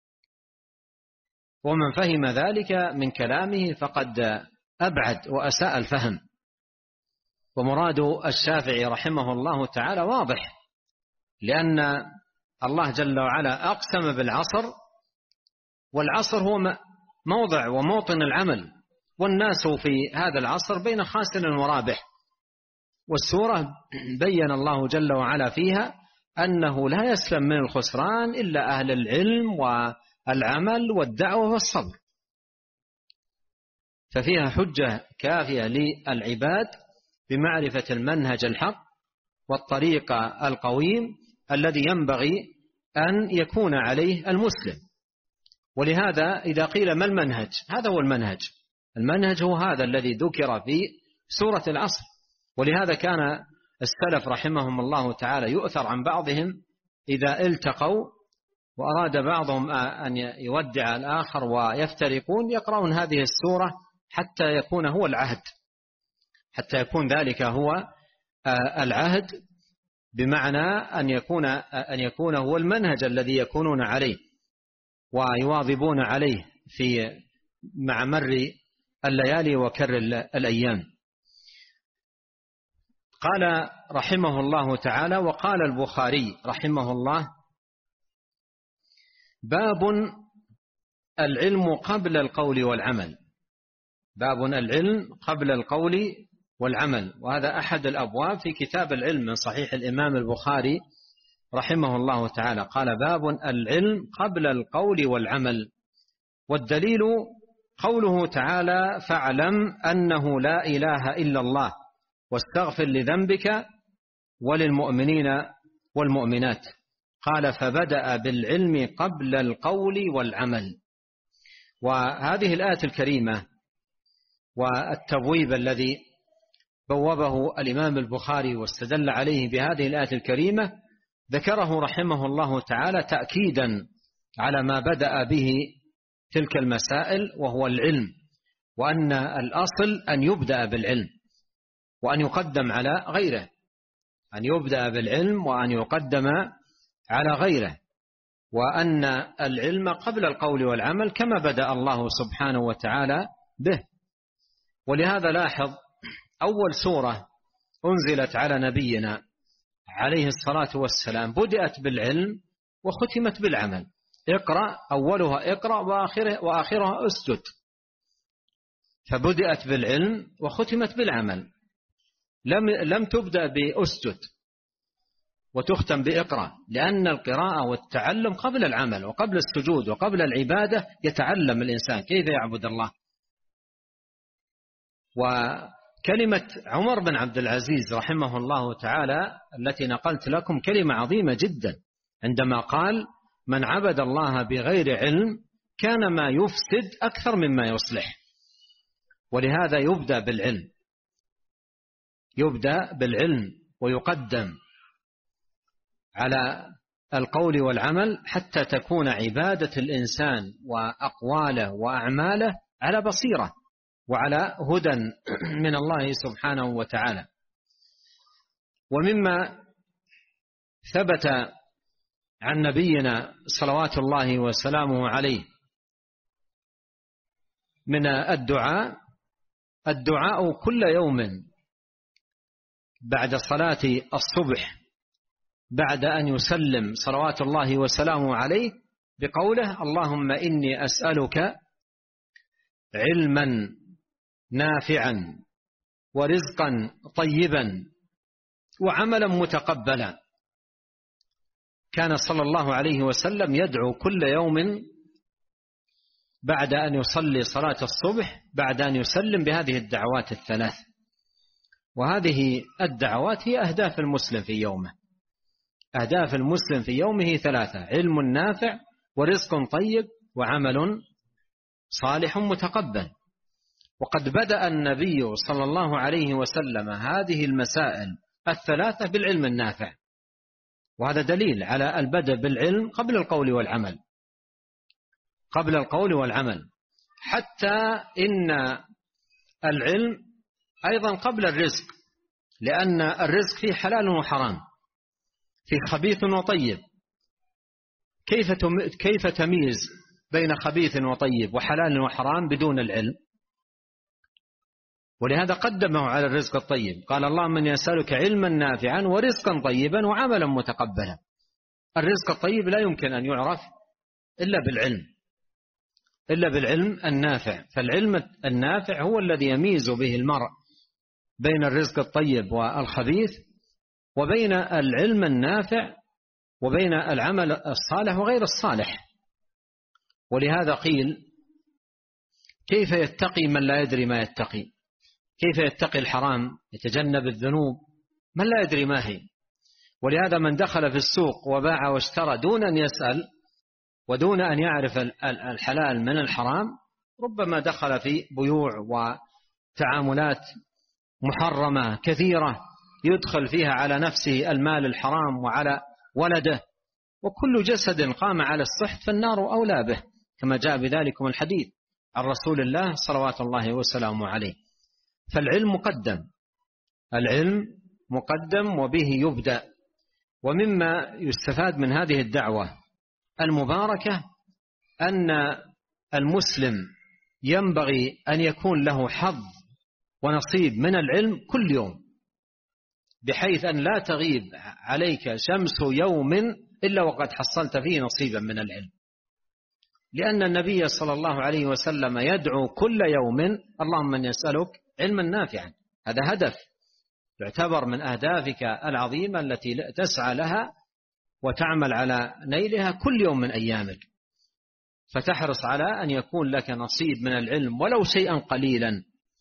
Speaker 1: ومن فهم ذلك من كلامه فقد أبعد وأساء الفهم. ومراد الشافعي رحمه الله تعالى واضح، لأن الله جل وعلا أقسم بالعصر، والعصر هو موضع وموطن العمل، والناس في هذا العصر بين خاسر ورابح. والسورة بين الله جل وعلا فيها أنه لا يسلم من الخسران إلا أهل العلم والعمل والدعوة والصبر. ففيها حجة كافية للعباد بمعرفة المنهج الحق والطريق القويم الذي ينبغي أن يكون عليه المسلم. ولهذا إذا قيل ما المنهج، هذا هو المنهج. المنهج هو هذا الذي ذكر في سورة العصر. ولهذا كان السلف رحمهم الله تعالى يؤثر عن بعضهم إذا التقوا وأراد بعضهم أن يودع الآخر ويفترقون يقرؤون هذه السورة حتى يكون هو العهد، حتى يكون ذلك هو العهد، بمعنى أن يكون أن يكون هو المنهج الذي يكونون عليه ويواظبون عليه في مع مر الليالي وكر الأيام. قال رحمه الله تعالى: وقال البخاري رحمه الله: باب العلم قبل القول والعمل. باب العلم قبل القول والعمل، وهذا أحد الأبواب في كتاب العلم من صحيح الإمام البخاري رحمه الله تعالى. قال: باب العلم قبل القول والعمل. والدليل قوله تعالى: فاعلم أنه لا إله إلا الله واستغفر لذنبك وللمؤمنين والمؤمنات. قال: فبدأ بالعلم قبل القول والعمل. وهذه الآية الكريمة والتبويب الذي بوبه الإمام البخاري واستدل عليه بهذه الآية الكريمة ذكره رحمه الله تعالى تأكيدا على ما بدأ به تلك المسائل، وهو العلم، وأن الأصل أن يبدأ بالعلم وأن يقدم على غيره، أن يبدأ بالعلم وأن يقدم على غيره، وأن العلم قبل القول والعمل كما بدأ الله سبحانه وتعالى به. ولهذا لاحظ أول سورة أنزلت على نبينا عليه الصلاة والسلام بدأت بالعلم وختمت بالعمل. اقرأ، أولها اقرأ وآخرها, وآخرها اسجد. فبدأت بالعلم وختمت بالعمل، لم, لم تبدأ بأسجد وتختم بإقرأ، لأن القراءة والتعلم قبل العمل وقبل السجود وقبل العبادة يتعلم الإنسان كيف يعبد الله. وكلمة عمر بن عبد العزيز رحمه الله تعالى التي نقلت لكم كلمة عظيمة جدا، عندما قال: من عبد الله بغير علم كان ما يفسد أكثر مما يصلح. ولهذا يبدأ بالعلم يبدأ بالعلم ويقدم على القول والعمل حتى تكون عبادة الإنسان وأقواله وأعماله على بصيرة وعلى هدى من الله سبحانه وتعالى. ومما ثبت عن نبينا صلوات الله وسلامه عليه من الدعاء الدعاء كل يوم بعد صلاة الصبح بعد أن يسلم صلوات الله وسلامه عليه بقوله: اللهم إني أسألك علما نافعا ورزقا طيبا وعملا متقبلا. كان صلى الله عليه وسلم يدعو كل يوم بعد أن يصلي صلاة الصبح بعد أن يسلم بهذه الدعوات الثلاث. وهذه الدعوات هي أهداف المسلم في يومه. أهداف المسلم في يومه ثلاثة: علم نافع ورزق طيب وعمل صالح متقبل. وقد بدأ النبي صلى الله عليه وسلم هذه المسائل الثلاثة بالعلم النافع، وهذا دليل على البدء بالعلم قبل القول والعمل قبل القول والعمل حتى إن العلم أيضا قبل الرزق، لأن الرزق فيه حلال وحرام، فيه خبيث وطيب. كيف كيف تميز بين خبيث وطيب وحلال وحرام بدون العلم؟ ولهذا قدمه على الرزق الطيب، قال: اللهم إني أسألك علما نافعا ورزقا طيبا وعملا متقبلا. الرزق الطيب لا يمكن أن يعرف إلا بالعلم إلا بالعلم النافع. فالعلم النافع هو الذي يميز به المرء بين الرزق الطيب والخبيث، وبين العلم النافع وبين العمل الصالح وغير الصالح. ولهذا قيل: كيف يتقي من لا يدري ما يتقي؟ كيف يتقي الحرام يتجنب الذنوب من لا يدري ما هي؟ ولهذا من دخل في السوق وباع واشترى دون أن يسأل ودون أن يعرف الحلال من الحرام ربما دخل في بيوع وتعاملات محرمة كثيرة يدخل فيها على نفسه المال الحرام وعلى ولده. وكل جسد قام على السحت فالنار أولى به، كما جاء بذلك الحديث عن رسول الله صلوات الله وسلامه عليه. فالعلم مقدم العلم مقدم وبه يبدأ. ومما يستفاد من هذه الدعوة المباركة أن المسلم ينبغي أن يكون له حظ ونصيب من العلم كل يوم، بحيث أن لا تغيب عليك شمس يوم إلا وقد حصلت فيه نصيبا من العلم، لأن النبي صلى الله عليه وسلم يدعو كل يوم: اللهم إني أسألك علما نافعا. هذا هدف يعتبر من أهدافك العظيمة التي تسعى لها وتعمل على نيلها كل يوم من أيامك، فتحرص على أن يكون لك نصيب من العلم ولو شيئا قليلا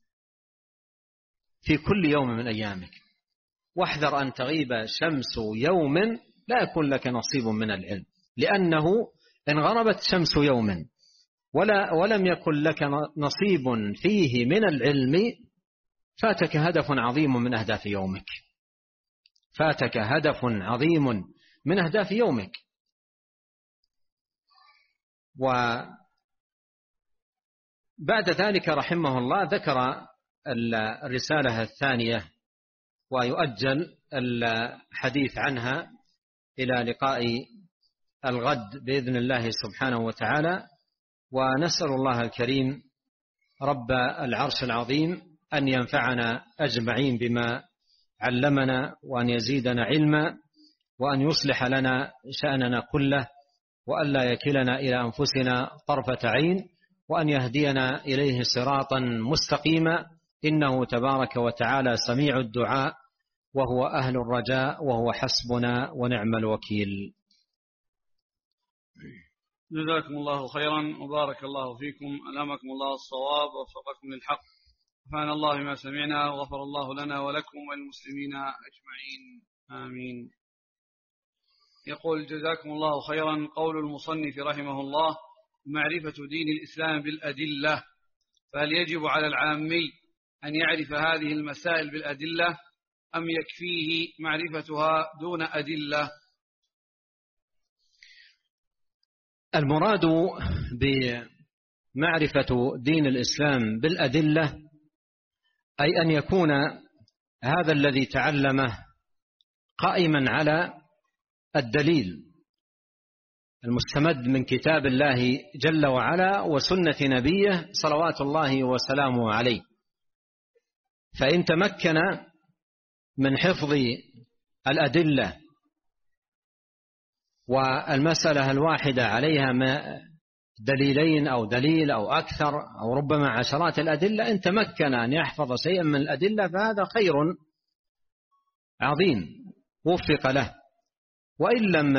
Speaker 1: في كل يوم من أيامك. واحذر أن تغيب شمس يوم لا يكون لك نصيب من العلم، لأنه إن غربت شمس يوم ولا ولم يكن لك نصيب فيه من العلم فاتك هدف عظيم من أهداف يومك فاتك هدف عظيم من أهداف يومك. وبعد ذلك رحمه الله ذكر الرسالة الثانية ويؤجل الحديث عنها إلى لقاء الغد بإذن الله سبحانه وتعالى. ونسأل الله الكريم رب العرش العظيم أن ينفعنا أجمعين بما علمنا، وأن يزيدنا علما، وأن يصلح لنا شأننا كله، وأن لا يكلنا إلى أنفسنا طرفة عين، وأن يهدينا إليه صراطا مستقيما، إنه تبارك وتعالى سميع الدعاء وهو أهل الرجاء وهو حسبنا ونعم الوكيل.
Speaker 2: جزاكم الله خيرا وبارك الله فيكم، ألهمكم الله الصواب ووفقكم للحق، نفعنا الله بما سمعنا وغفر الله لنا ولكم وللمسلمين أجمعين آمين. يقول: جزاكم الله خيرا. قول المصنف رحمه الله: معرفة دين الإسلام بالأدلة، فهل يجب على العامي أن يعرف هذه المسائل بالأدلة أم يكفيه معرفتها دون أدلة؟
Speaker 1: المراد بمعرفة دين الإسلام بالأدلة أي أن يكون هذا الذي تعلمه قائما على الدليل المستمد من كتاب الله جل وعلا وسنة نبيه صلوات الله وسلامه عليه. فإن تمكن من حفظ الأدلة والمسألة الواحدة عليها دليلين أو دليل أو أكثر أو ربما عشرات الأدلة، إن تمكن أن يحفظ شيئا من الأدلة فهذا خير عظيم وفق له. وإن لم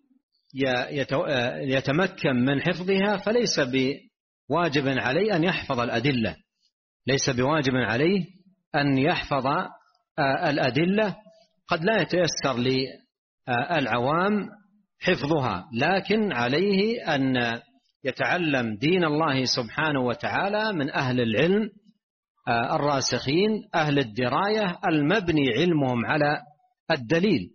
Speaker 1: يتمكن من حفظها فليس بواجب عليه أن يحفظ الأدلة، ليس بواجب عليه أن يحفظ الأدلة. قد لا يتيسر للعوام حفظها، لكن عليه أن يتعلم دين الله سبحانه وتعالى من أهل العلم الراسخين أهل الدراية المبني علمهم على الدليل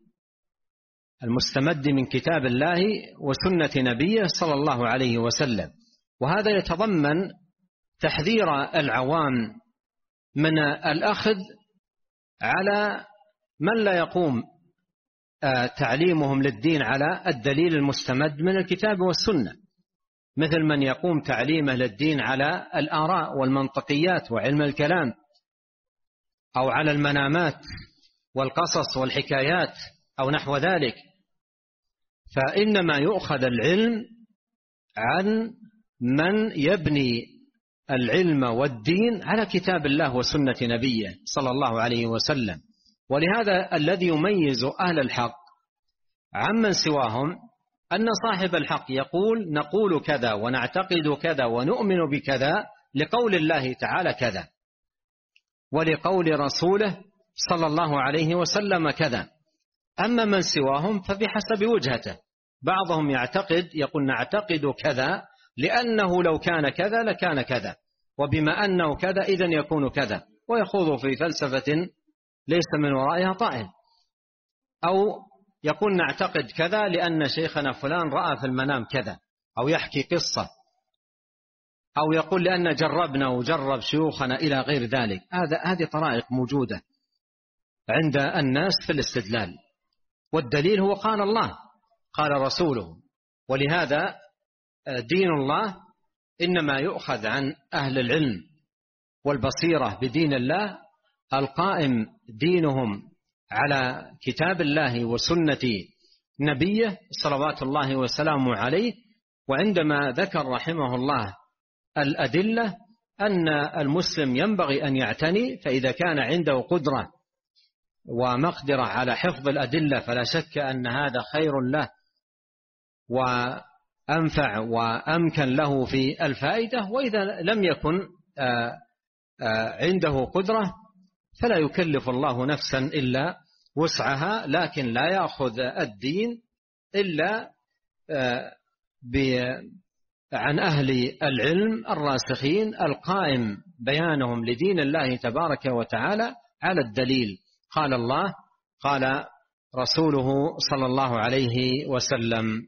Speaker 1: المستمد من كتاب الله وسنة نبيه صلى الله عليه وسلم. وهذا يتضمن تحذير العوام من الأخذ على من لا يقوم تعليمهم للدين على الدليل المستمد من الكتاب والسنة، مثل من يقوم تعليمه للدين على الآراء والمنطقيات وعلم الكلام، أو على المنامات والقصص والحكايات أو نحو ذلك. فإنما يؤخذ العلم عن من يبني العلم والدين على كتاب الله وسنة نبيه صلى الله عليه وسلم. ولهذا الذي يميز أهل الحق عمن سواهم أن صاحب الحق يقول نقول كذا ونعتقد كذا ونؤمن بكذا لقول الله تعالى كذا ولقول رسوله صلى الله عليه وسلم كذا. أما من سواهم فبحسب وجهته، بعضهم يعتقد يقول نعتقد كذا لأنه لو كان كذا لكان كذا، وبما أنه كذا إذن يكون كذا، ويخوض في فلسفة ليس من ورائها طائل. أو يقول نعتقد كذا لأن شيخنا فلان رأى في المنام كذا، أو يحكي قصة، أو يقول لأن جربنا وجرب شيوخنا إلى غير ذلك. هذا هذه طرائق موجودة عند الناس في الاستدلال، والدليل هو قال الله قال رسوله. ولهذا دين الله إنما يؤخذ عن أهل العلم والبصيرة بدين الله القائم دينهم على كتاب الله وسنة نبيه صلوات الله وسلامه عليه. وعندما ذكر رحمه الله الأدلة أن المسلم ينبغي أن يعتني، فإذا كان عنده قدرة ومقدرة على حفظ الأدلة فلا شك أن هذا خير له وأنفع وأمكن له في الفائدة. وإذا لم يكن عنده قدرة فلا يكلف الله نفسا إلا وسعها، لكن لا يأخذ الدين إلا عن أهل العلم الراسخين القائم بيانهم لدين الله تبارك وتعالى على الدليل قال الله قال رسوله صلى الله عليه وسلم.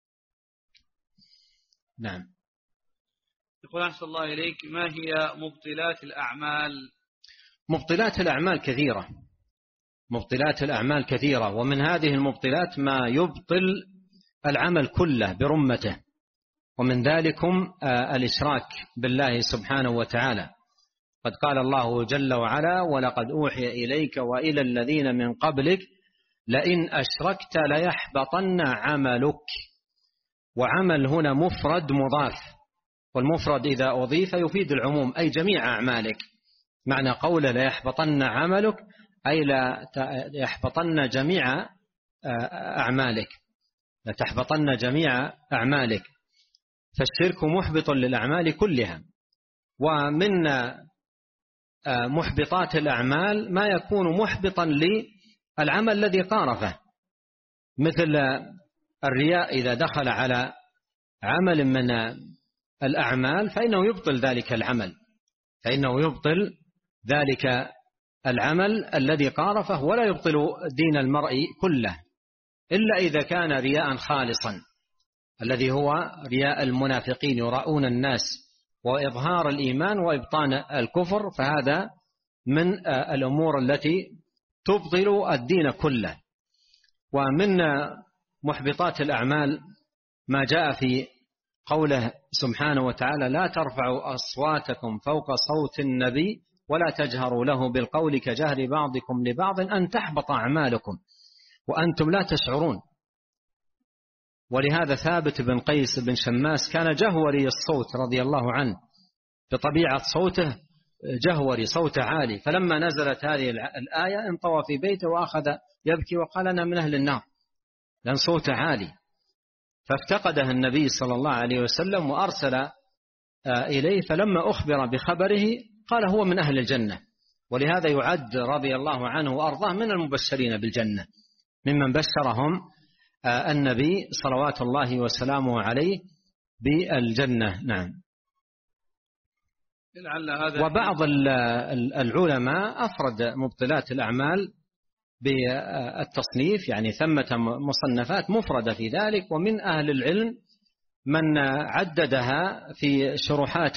Speaker 1: نعم.
Speaker 2: يقول أحسن الله إليك، ما هي مبطلات الأعمال؟
Speaker 1: مبطلات الأعمال كثيرة، مبطلات الأعمال كثيرة، ومن هذه المبطلات ما يبطل العمل كله برمته، ومن ذلكم الإشراك بالله سبحانه وتعالى. قد قال الله جل وعلا ولقد أوحي إليك وإلى الذين من قبلك لئن أشركت ليحبطن عملك. وعمل هنا مفرد مضاف، والمفرد إذا أضيف يفيد العموم أي جميع أعمالك. معنى قول ليحبطن عملك أي لا يحبطن جميع أعمالك، لا تحبطن جميع أعمالك. فالشرك محبط للأعمال كلها. ومن محبطات الأعمال ما يكون محبطا للعمل الذي قارفه، مثل الرياء إذا دخل على عمل من الأعمال فإنه يبطل ذلك العمل، فإنه يبطل ذلك العمل الذي قارفه، ولا يبطل دين المرء كله إلا إذا كان رياء خالصا، الذي هو رياء المنافقين يراؤون الناس، وإظهار الإيمان وإبطان الكفر، فهذا من الأمور التي تبطل الدين كله. ومن محبطات الأعمال ما جاء في قوله سبحانه وتعالى: لا ترفعوا أصواتكم فوق صوت النبي ولا تجهروا له بالقول كجهر بعضكم لبعض أن تحبط أعمالكم وأنتم لا تشعرون. ولهذا ثابت بن قيس بن شماس كان جهوري الصوت رضي الله عنه، بطبيعة صوته جهوري، صوت عالي، فلما نزلت هذه الآية انطوى في بيته وأخذ يبكي وقال: أنا من أهل النار، لأن صوته عالي. فافتقده النبي صلى الله عليه وسلم وأرسل إليه، فلما أخبر بخبره قال: هو من أهل الجنة. ولهذا يعد رضي الله عنه وأرضاه من المبشرين بالجنة، ممن بشرهم النبي صلوات الله وسلامه عليه بالجنة. نعم. وبعض العلماء أفرد مبطلات الأعمال بالتصنيف، يعني ثمة مصنفات مفردة في ذلك، ومن أهل العلم من عددها في شروحات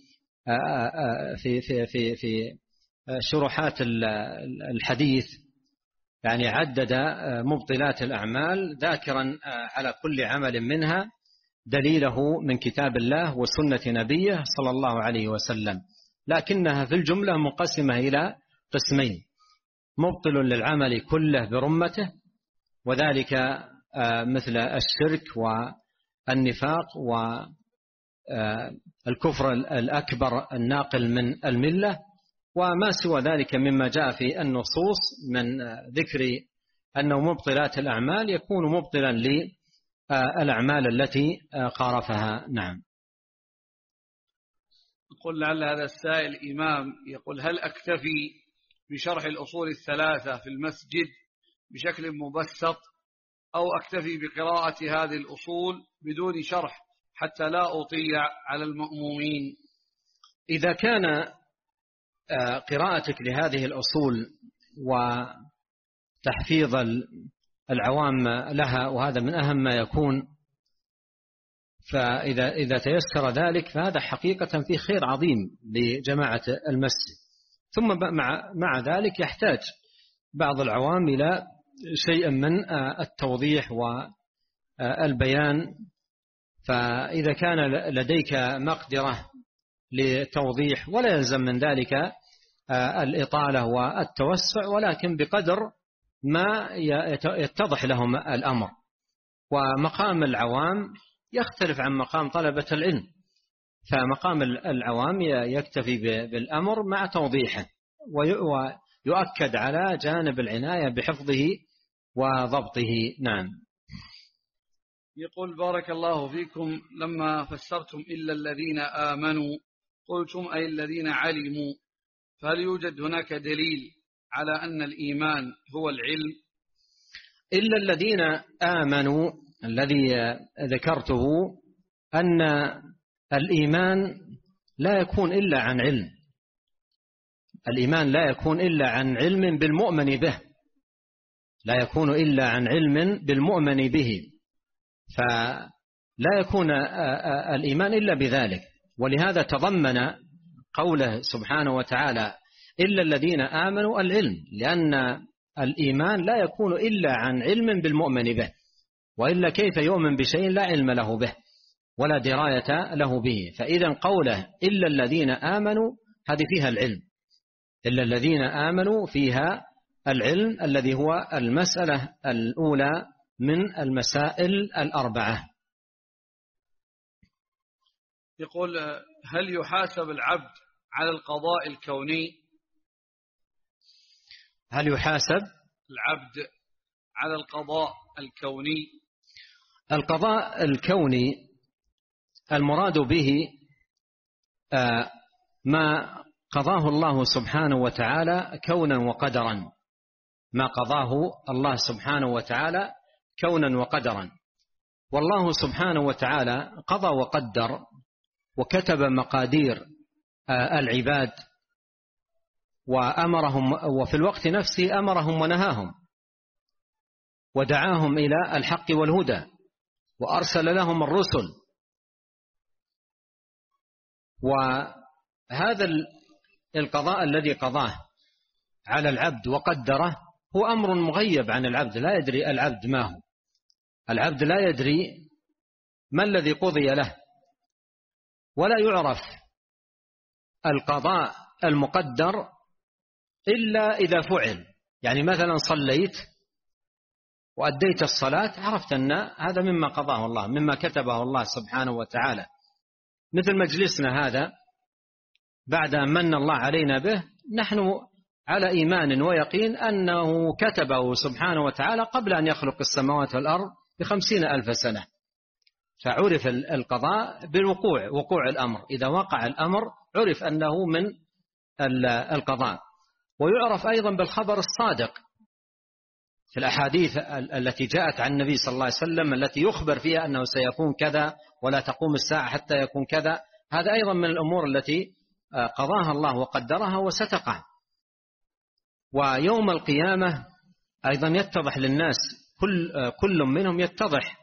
Speaker 1: في في في في شروحات الحديث، يعني عدد مبطلات الأعمال ذاكرا على كل عمل منها دليله من كتاب الله وسنة نبيه صلى الله عليه وسلم، لكنها في الجملة منقسمة إلى قسمين: مبطل للعمل كله برمته، وذلك مثل الشرك والنفاق والكفر الأكبر الناقل من الملة، وما سوى ذلك مما جاء في النصوص من ذكر أنه مبطلات الأعمال يكون مبطلا للأعمال التي قارفها. نعم.
Speaker 2: يقول لعل هذا السائل إمام، يقول: هل أكتفي بشرح الأصول الثلاثة في المسجد بشكل مبسط، أو أكتفي بقراءة هذه الأصول بدون شرح حتى لا أطيع على المأمومين؟
Speaker 1: إذا كان قراءتك لهذه الأصول وتحفيظ العوام لها، وهذا من أهم ما يكون، فإذا إذا تيسر ذلك فهذا حقيقة في خير عظيم لجماعة المسجد. ثم مع مع ذلك يحتاج بعض العوام إلى شيء من التوضيح والبيان، فإذا كان لديك مقدرة لتوضيح ولا يلزم من ذلك الإطالة والتوسع، ولكن بقدر ما يتضح لهم الأمر. ومقام العوام يختلف عن مقام طلبة العلم، فمقام العوام يكتفي بالأمر مع توضيحه، ويؤكد على جانب العناية بحفظه وضبطه. نعم.
Speaker 2: يقول: بارك الله فيكم، لما فسرتم إلا الذين آمنوا قلتم أي الذين علموا، فهل يوجد هناك دليل على أن الإيمان هو العلم؟
Speaker 1: إلا الذين آمنوا الذي ذكرته أن الإيمان لا يكون إلا عن علم، الإيمان لا يكون إلا عن علم بالمؤمن به، لا يكون إلا عن علم بالمؤمن به، فلا يكون الإيمان إلا بذلك. ولهذا تضمن قوله سبحانه وتعالى إلا الذين آمنوا العلم، لأن الإيمان لا يكون إلا عن علم بالمؤمن به، وإلا كيف يؤمن بشيء لا علم له به ولا دراية له به؟ فإذا قوله إلا الذين آمنوا هذه فيها العلم، إلا الذين آمنوا فيها العلم الذي هو المسألة الأولى من المسائل الأربعة.
Speaker 2: يقول: هل يحاسب العبد على القضاء الكوني؟
Speaker 1: هل يحاسب
Speaker 2: العبد على القضاء الكوني؟
Speaker 1: القضاء الكوني المراد به ما قضاه الله سبحانه وتعالى كونا وقدرا، ما قضاه الله سبحانه وتعالى كونا وقدرا. والله سبحانه وتعالى قضى وقدر وكتب مقادير العباد وأمرهم، وفي الوقت نفسه أمرهم ونهاهم ودعاهم إلى الحق والهدى وأرسل لهم الرسل. وهذا القضاء الذي قضاه على العبد وقدره هو أمر مغيب عن العبد، لا يدري العبد ما هو. العبد لا يدري ما الذي قضي له، ولا يعرف القضاء المقدر إلا إذا فعل. يعني مثلا صليت وأديت الصلاة، عرفت أن هذا مما قضاه الله، مما كتبه الله سبحانه وتعالى. مثل مجلسنا هذا بعد أن من الله علينا به، نحن على إيمان ويقين أنه كتبه سبحانه وتعالى قبل أن يخلق السماوات والأرض بخمسين ألف سنة. فعرف القضاء بالوقوع، وقوع الأمر، إذا وقع الأمر عرف أنه من القضاء. ويعرف أيضا بالخبر الصادق في الأحاديث التي جاءت عن النبي صلى الله عليه وسلم التي يخبر فيها أنه سيكون كذا ولا تقوم الساعة حتى يكون كذا. هذا أيضا من الأمور التي قضاها الله وقدرها وستقع. ويوم القيامة أيضا يتضح للناس، كل, كل منهم يتضح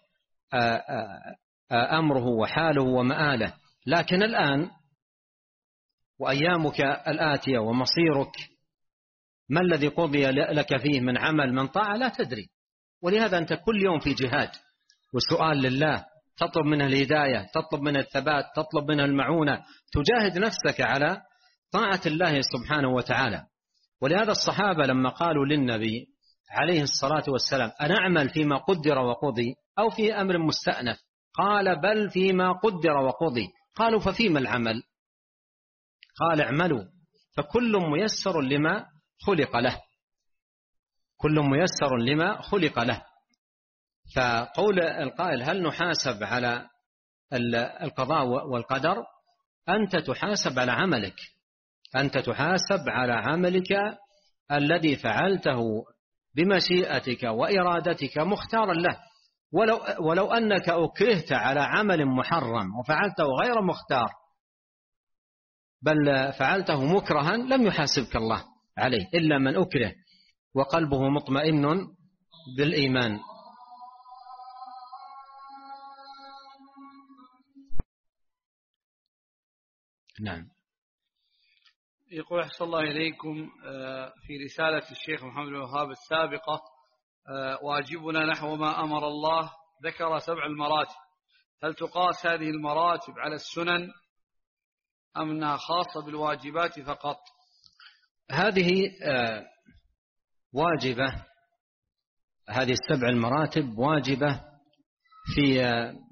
Speaker 1: أمره وحاله ومآله. لكن الآن وأيامك الآتية ومصيرك، ما الذي قضي لك فيه من عمل من طاعة لا تدري. ولهذا أنت كل يوم في جهاد وسؤال لله، تطلب منه الهداية، تطلب منه الثبات، تطلب منه المعونة، تجاهد نفسك على طاعة الله سبحانه وتعالى. ولهذا الصحابة لما قالوا للنبي عليه الصلاة والسلام أنعمل فيما قدر وقضي أو في أمر مستأنف؟ قال بل فيما قدر وقضي. قالوا ففيما العمل؟ قال اعملوا فكل ميسر لما خلق له، كل ميسر لما خلق له. فقول القائل هل نحاسب على القضاء والقدر؟ أنت تحاسب على عملك، أنت تحاسب على عملك الذي فعلته بمشيئتك وإرادتك مختارا له. ولو, ولو أنك أكرهت على عمل محرم وفعلته غير مختار، بل فعلته مكرها، لم يحاسبك الله عليه إلا من أكره وقلبه مطمئن بالإيمان. نعم.
Speaker 2: يقول أحسن الله إليكم، في رسالة الشيخ محمد بن وهاب السابقة واجبنا نحو ما أمر الله، ذكر سبع المراتب. هل تقاس هذه المراتب على السنن أم أنها خاصة بالواجبات فقط؟
Speaker 1: هذه واجبة، هذه السبع المراتب واجبة في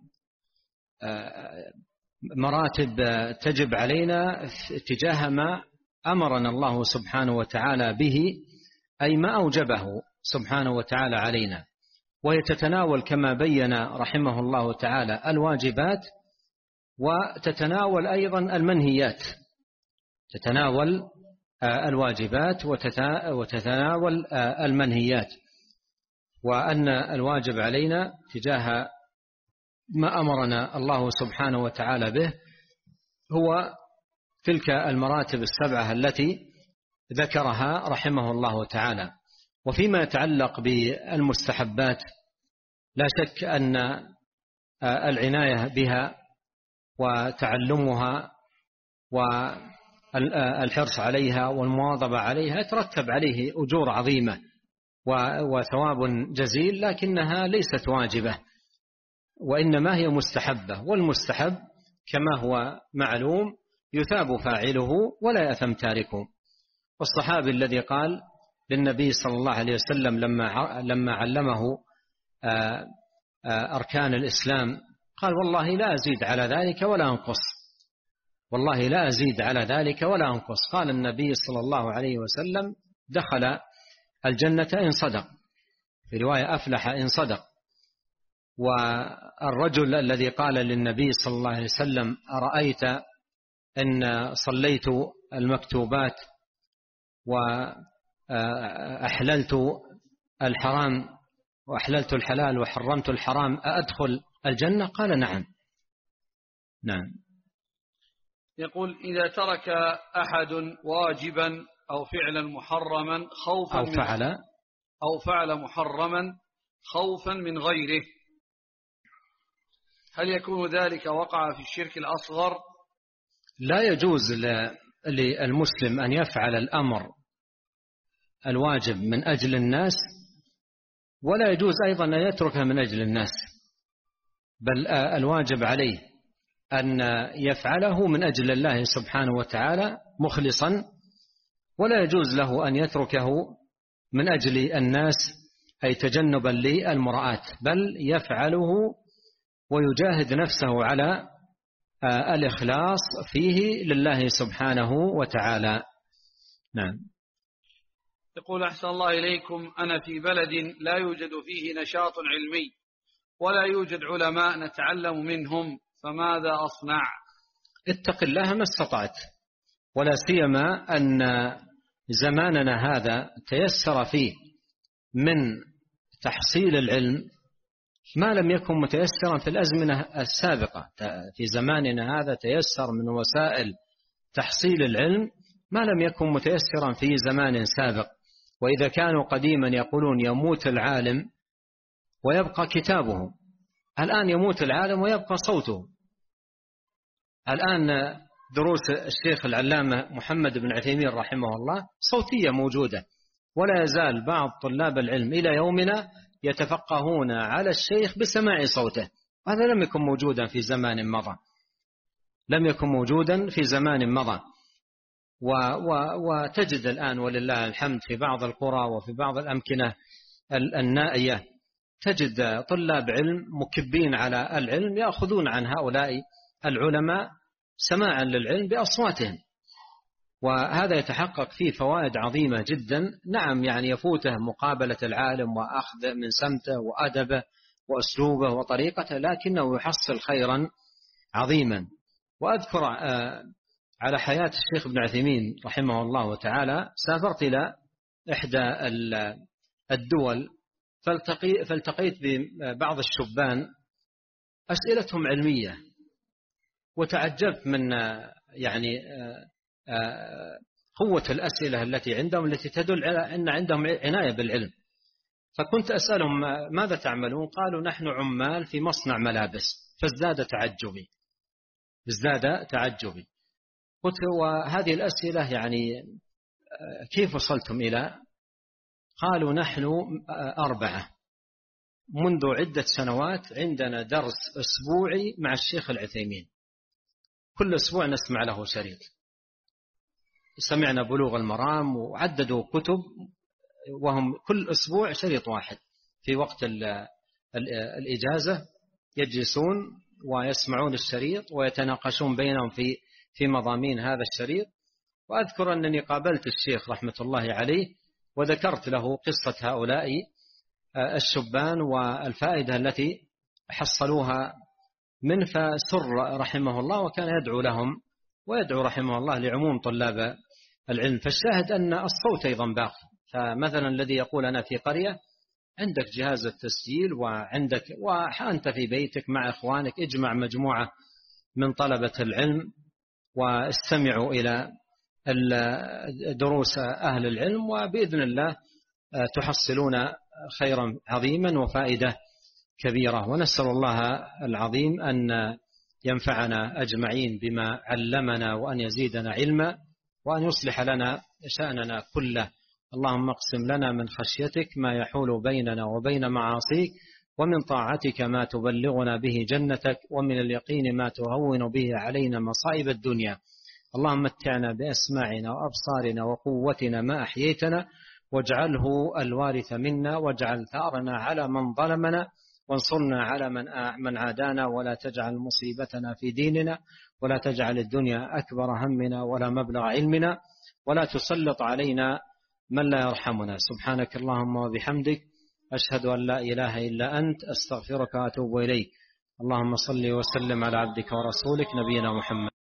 Speaker 1: مراتب تجب علينا تجاه ما أمرنا الله سبحانه وتعالى به، أي ما أوجبه سبحانه وتعالى علينا. وهي تتناول كما بين رحمه الله تعالى الواجبات، وتتناول أيضا المنهيات، تتناول الواجبات وتتناول المنهيات. وأن الواجب علينا تجاه ما أمرنا الله سبحانه وتعالى به هو تلك المراتب السبعة التي ذكرها رحمه الله تعالى. وفيما يتعلق بالمستحبات لا شك أن العناية بها وتعلمها والحرص عليها والمواظبة عليها يترتب عليه أجور عظيمة وثواب جزيل، لكنها ليست واجبة وإنما هي مستحبة. والمستحب كما هو معلوم يثاب فاعله ولا يأثم تاركه. والصحابي الذي قال للنبي صلى الله عليه وسلم لما لما علمه أركان الإسلام قال والله لا أزيد على ذلك ولا أنقص، والله لا أزيد على ذلك ولا أنقص. قال النبي صلى الله عليه وسلم دخل الجنة إن صدق، في رواية أفلح إن صدق. والرجل الذي قال للنبي صلى الله عليه وسلم أرأيت إن صليت المكتوبات وأحللت الحرام وأحللت الحلال وحرمت الحرام أأدخل الجنة؟ قال نعم. نعم.
Speaker 2: يقول إذا ترك أحد واجبا أو فعلا محرما خوفا
Speaker 1: أو فعل
Speaker 2: من أو فعل محرما خوفا من غيره، هل يكون ذلك وقع في الشرك الأصغر؟
Speaker 1: لا يجوز للمسلم أن يفعل الأمر الواجب من أجل الناس، ولا يجوز أيضا أن يتركه من أجل الناس، بل الواجب عليه أن يفعله من أجل الله سبحانه وتعالى مخلصا، ولا يجوز له أن يتركه من أجل الناس أي تجنبا للمرآت، بل يفعله ويجاهد نفسه على الإخلاص فيه لله سبحانه وتعالى. نعم.
Speaker 2: يقول أحسن الله إليكم، أنا في بلد لا يوجد فيه نشاط علمي ولا يوجد علماء نتعلم منهم، فماذا أصنع؟
Speaker 1: اتق الله ما استطعت، ولا سيما أن زماننا هذا تيسر فيه من تحصيل العلم ما لم يكن متيسرا في الأزمنة السابقة. في زماننا هذا تيسر من وسائل تحصيل العلم ما لم يكن متيسرا في زمان سابق. وإذا كانوا قديما يقولون يموت العالم ويبقى كتابه، الآن يموت العالم ويبقى صوته. الآن دروس الشيخ العلامة محمد بن عثيمين رحمه الله صوتية موجودة، ولا يزال بعض طلاب العلم إلى يومنا يتفقهون على الشيخ بسماع صوته. هذا لم يكن موجودا في زمان مضى، لم يكن موجودا في زمان مضى. و و وتجد الآن ولله الحمد في بعض القرى وفي بعض الأمكنة النائية تجد طلاب علم مكبين على العلم يأخذون عن هؤلاء العلماء سماعا للعلم بأصواتهم، وهذا يتحقق فيه فوائد عظيمة جدا. نعم يعني يفوته مقابلة العالم وأخذ من سمته وأدبه وأسلوبه وطريقته، لكنه يحصل خيرا عظيما. وأذكر على حياة الشيخ ابن عثيمين رحمه الله تعالى، سافرت إلى إحدى الدول فالتقي فالتقيت ببعض الشبان أسئلتهم علمية، وتعجبت من يعني قوة الأسئلة التي عندهم التي تدل على أن عندهم عناية بالعلم. فكنت أسألهم ماذا تعملون؟ قالوا نحن عمال في مصنع ملابس. فازداد تعجبي ازداد تعجبي قلت وهذه الأسئلة يعني كيف وصلتم إلى؟ قالوا نحن أربعة منذ عدة سنوات عندنا درس أسبوعي مع الشيخ العثيمين، كل أسبوع نسمع له شريط. سمعنا بلوغ المرام وعددوا كتب، وهم كل أسبوع شريط واحد. في وقت الإجازة يجلسون ويسمعون الشريط ويتناقشون بينهم في في مضامين هذا الشريط. وأذكر أنني قابلت الشيخ رحمة الله عليه وذكرت له قصة هؤلاء الشبان والفائدة التي حصلوها من فسر رحمه الله، وكان يدعو لهم ويدعو رحمه الله لعموم طلاب العلم. فالشاهد أن الصوت أيضا باقي. فمثلا الذي يقول أنا في قرية، عندك جهاز التسجيل وعندك وأنت في بيتك مع إخوانك، اجمع مجموعة من طلبة العلم واستمعوا إلى دروس أهل العلم، وبإذن الله تحصلون خيرا عظيما وفائدة كبيرة. ونسأل الله العظيم أن ينفعنا أجمعين بما علمنا، وأن يزيدنا علما، وأن يصلح لنا شأننا كله. اللهم اقسم لنا من خشيتك ما يحول بيننا وبين معاصيك، ومن طاعتك ما تبلغنا به جنتك، ومن اليقين ما تهون به علينا مصائب الدنيا. اللهم متعنا بأسماعنا وأبصارنا وقوتنا ما أحييتنا، واجعله الوارث منا، واجعل ثأرنا على من ظلمنا، وانصرنا على من عادانا، ولا تجعل مصيبتنا في ديننا، ولا تجعل الدنيا أكبر همنا ولا مبلغ علمنا، ولا تسلط علينا من لا يرحمنا. سبحانك اللهم وبحمدك، أشهد أن لا إله إلا أنت، أستغفرك وأتوب إليك. اللهم صل وسلم على عبدك ورسولك نبينا محمد.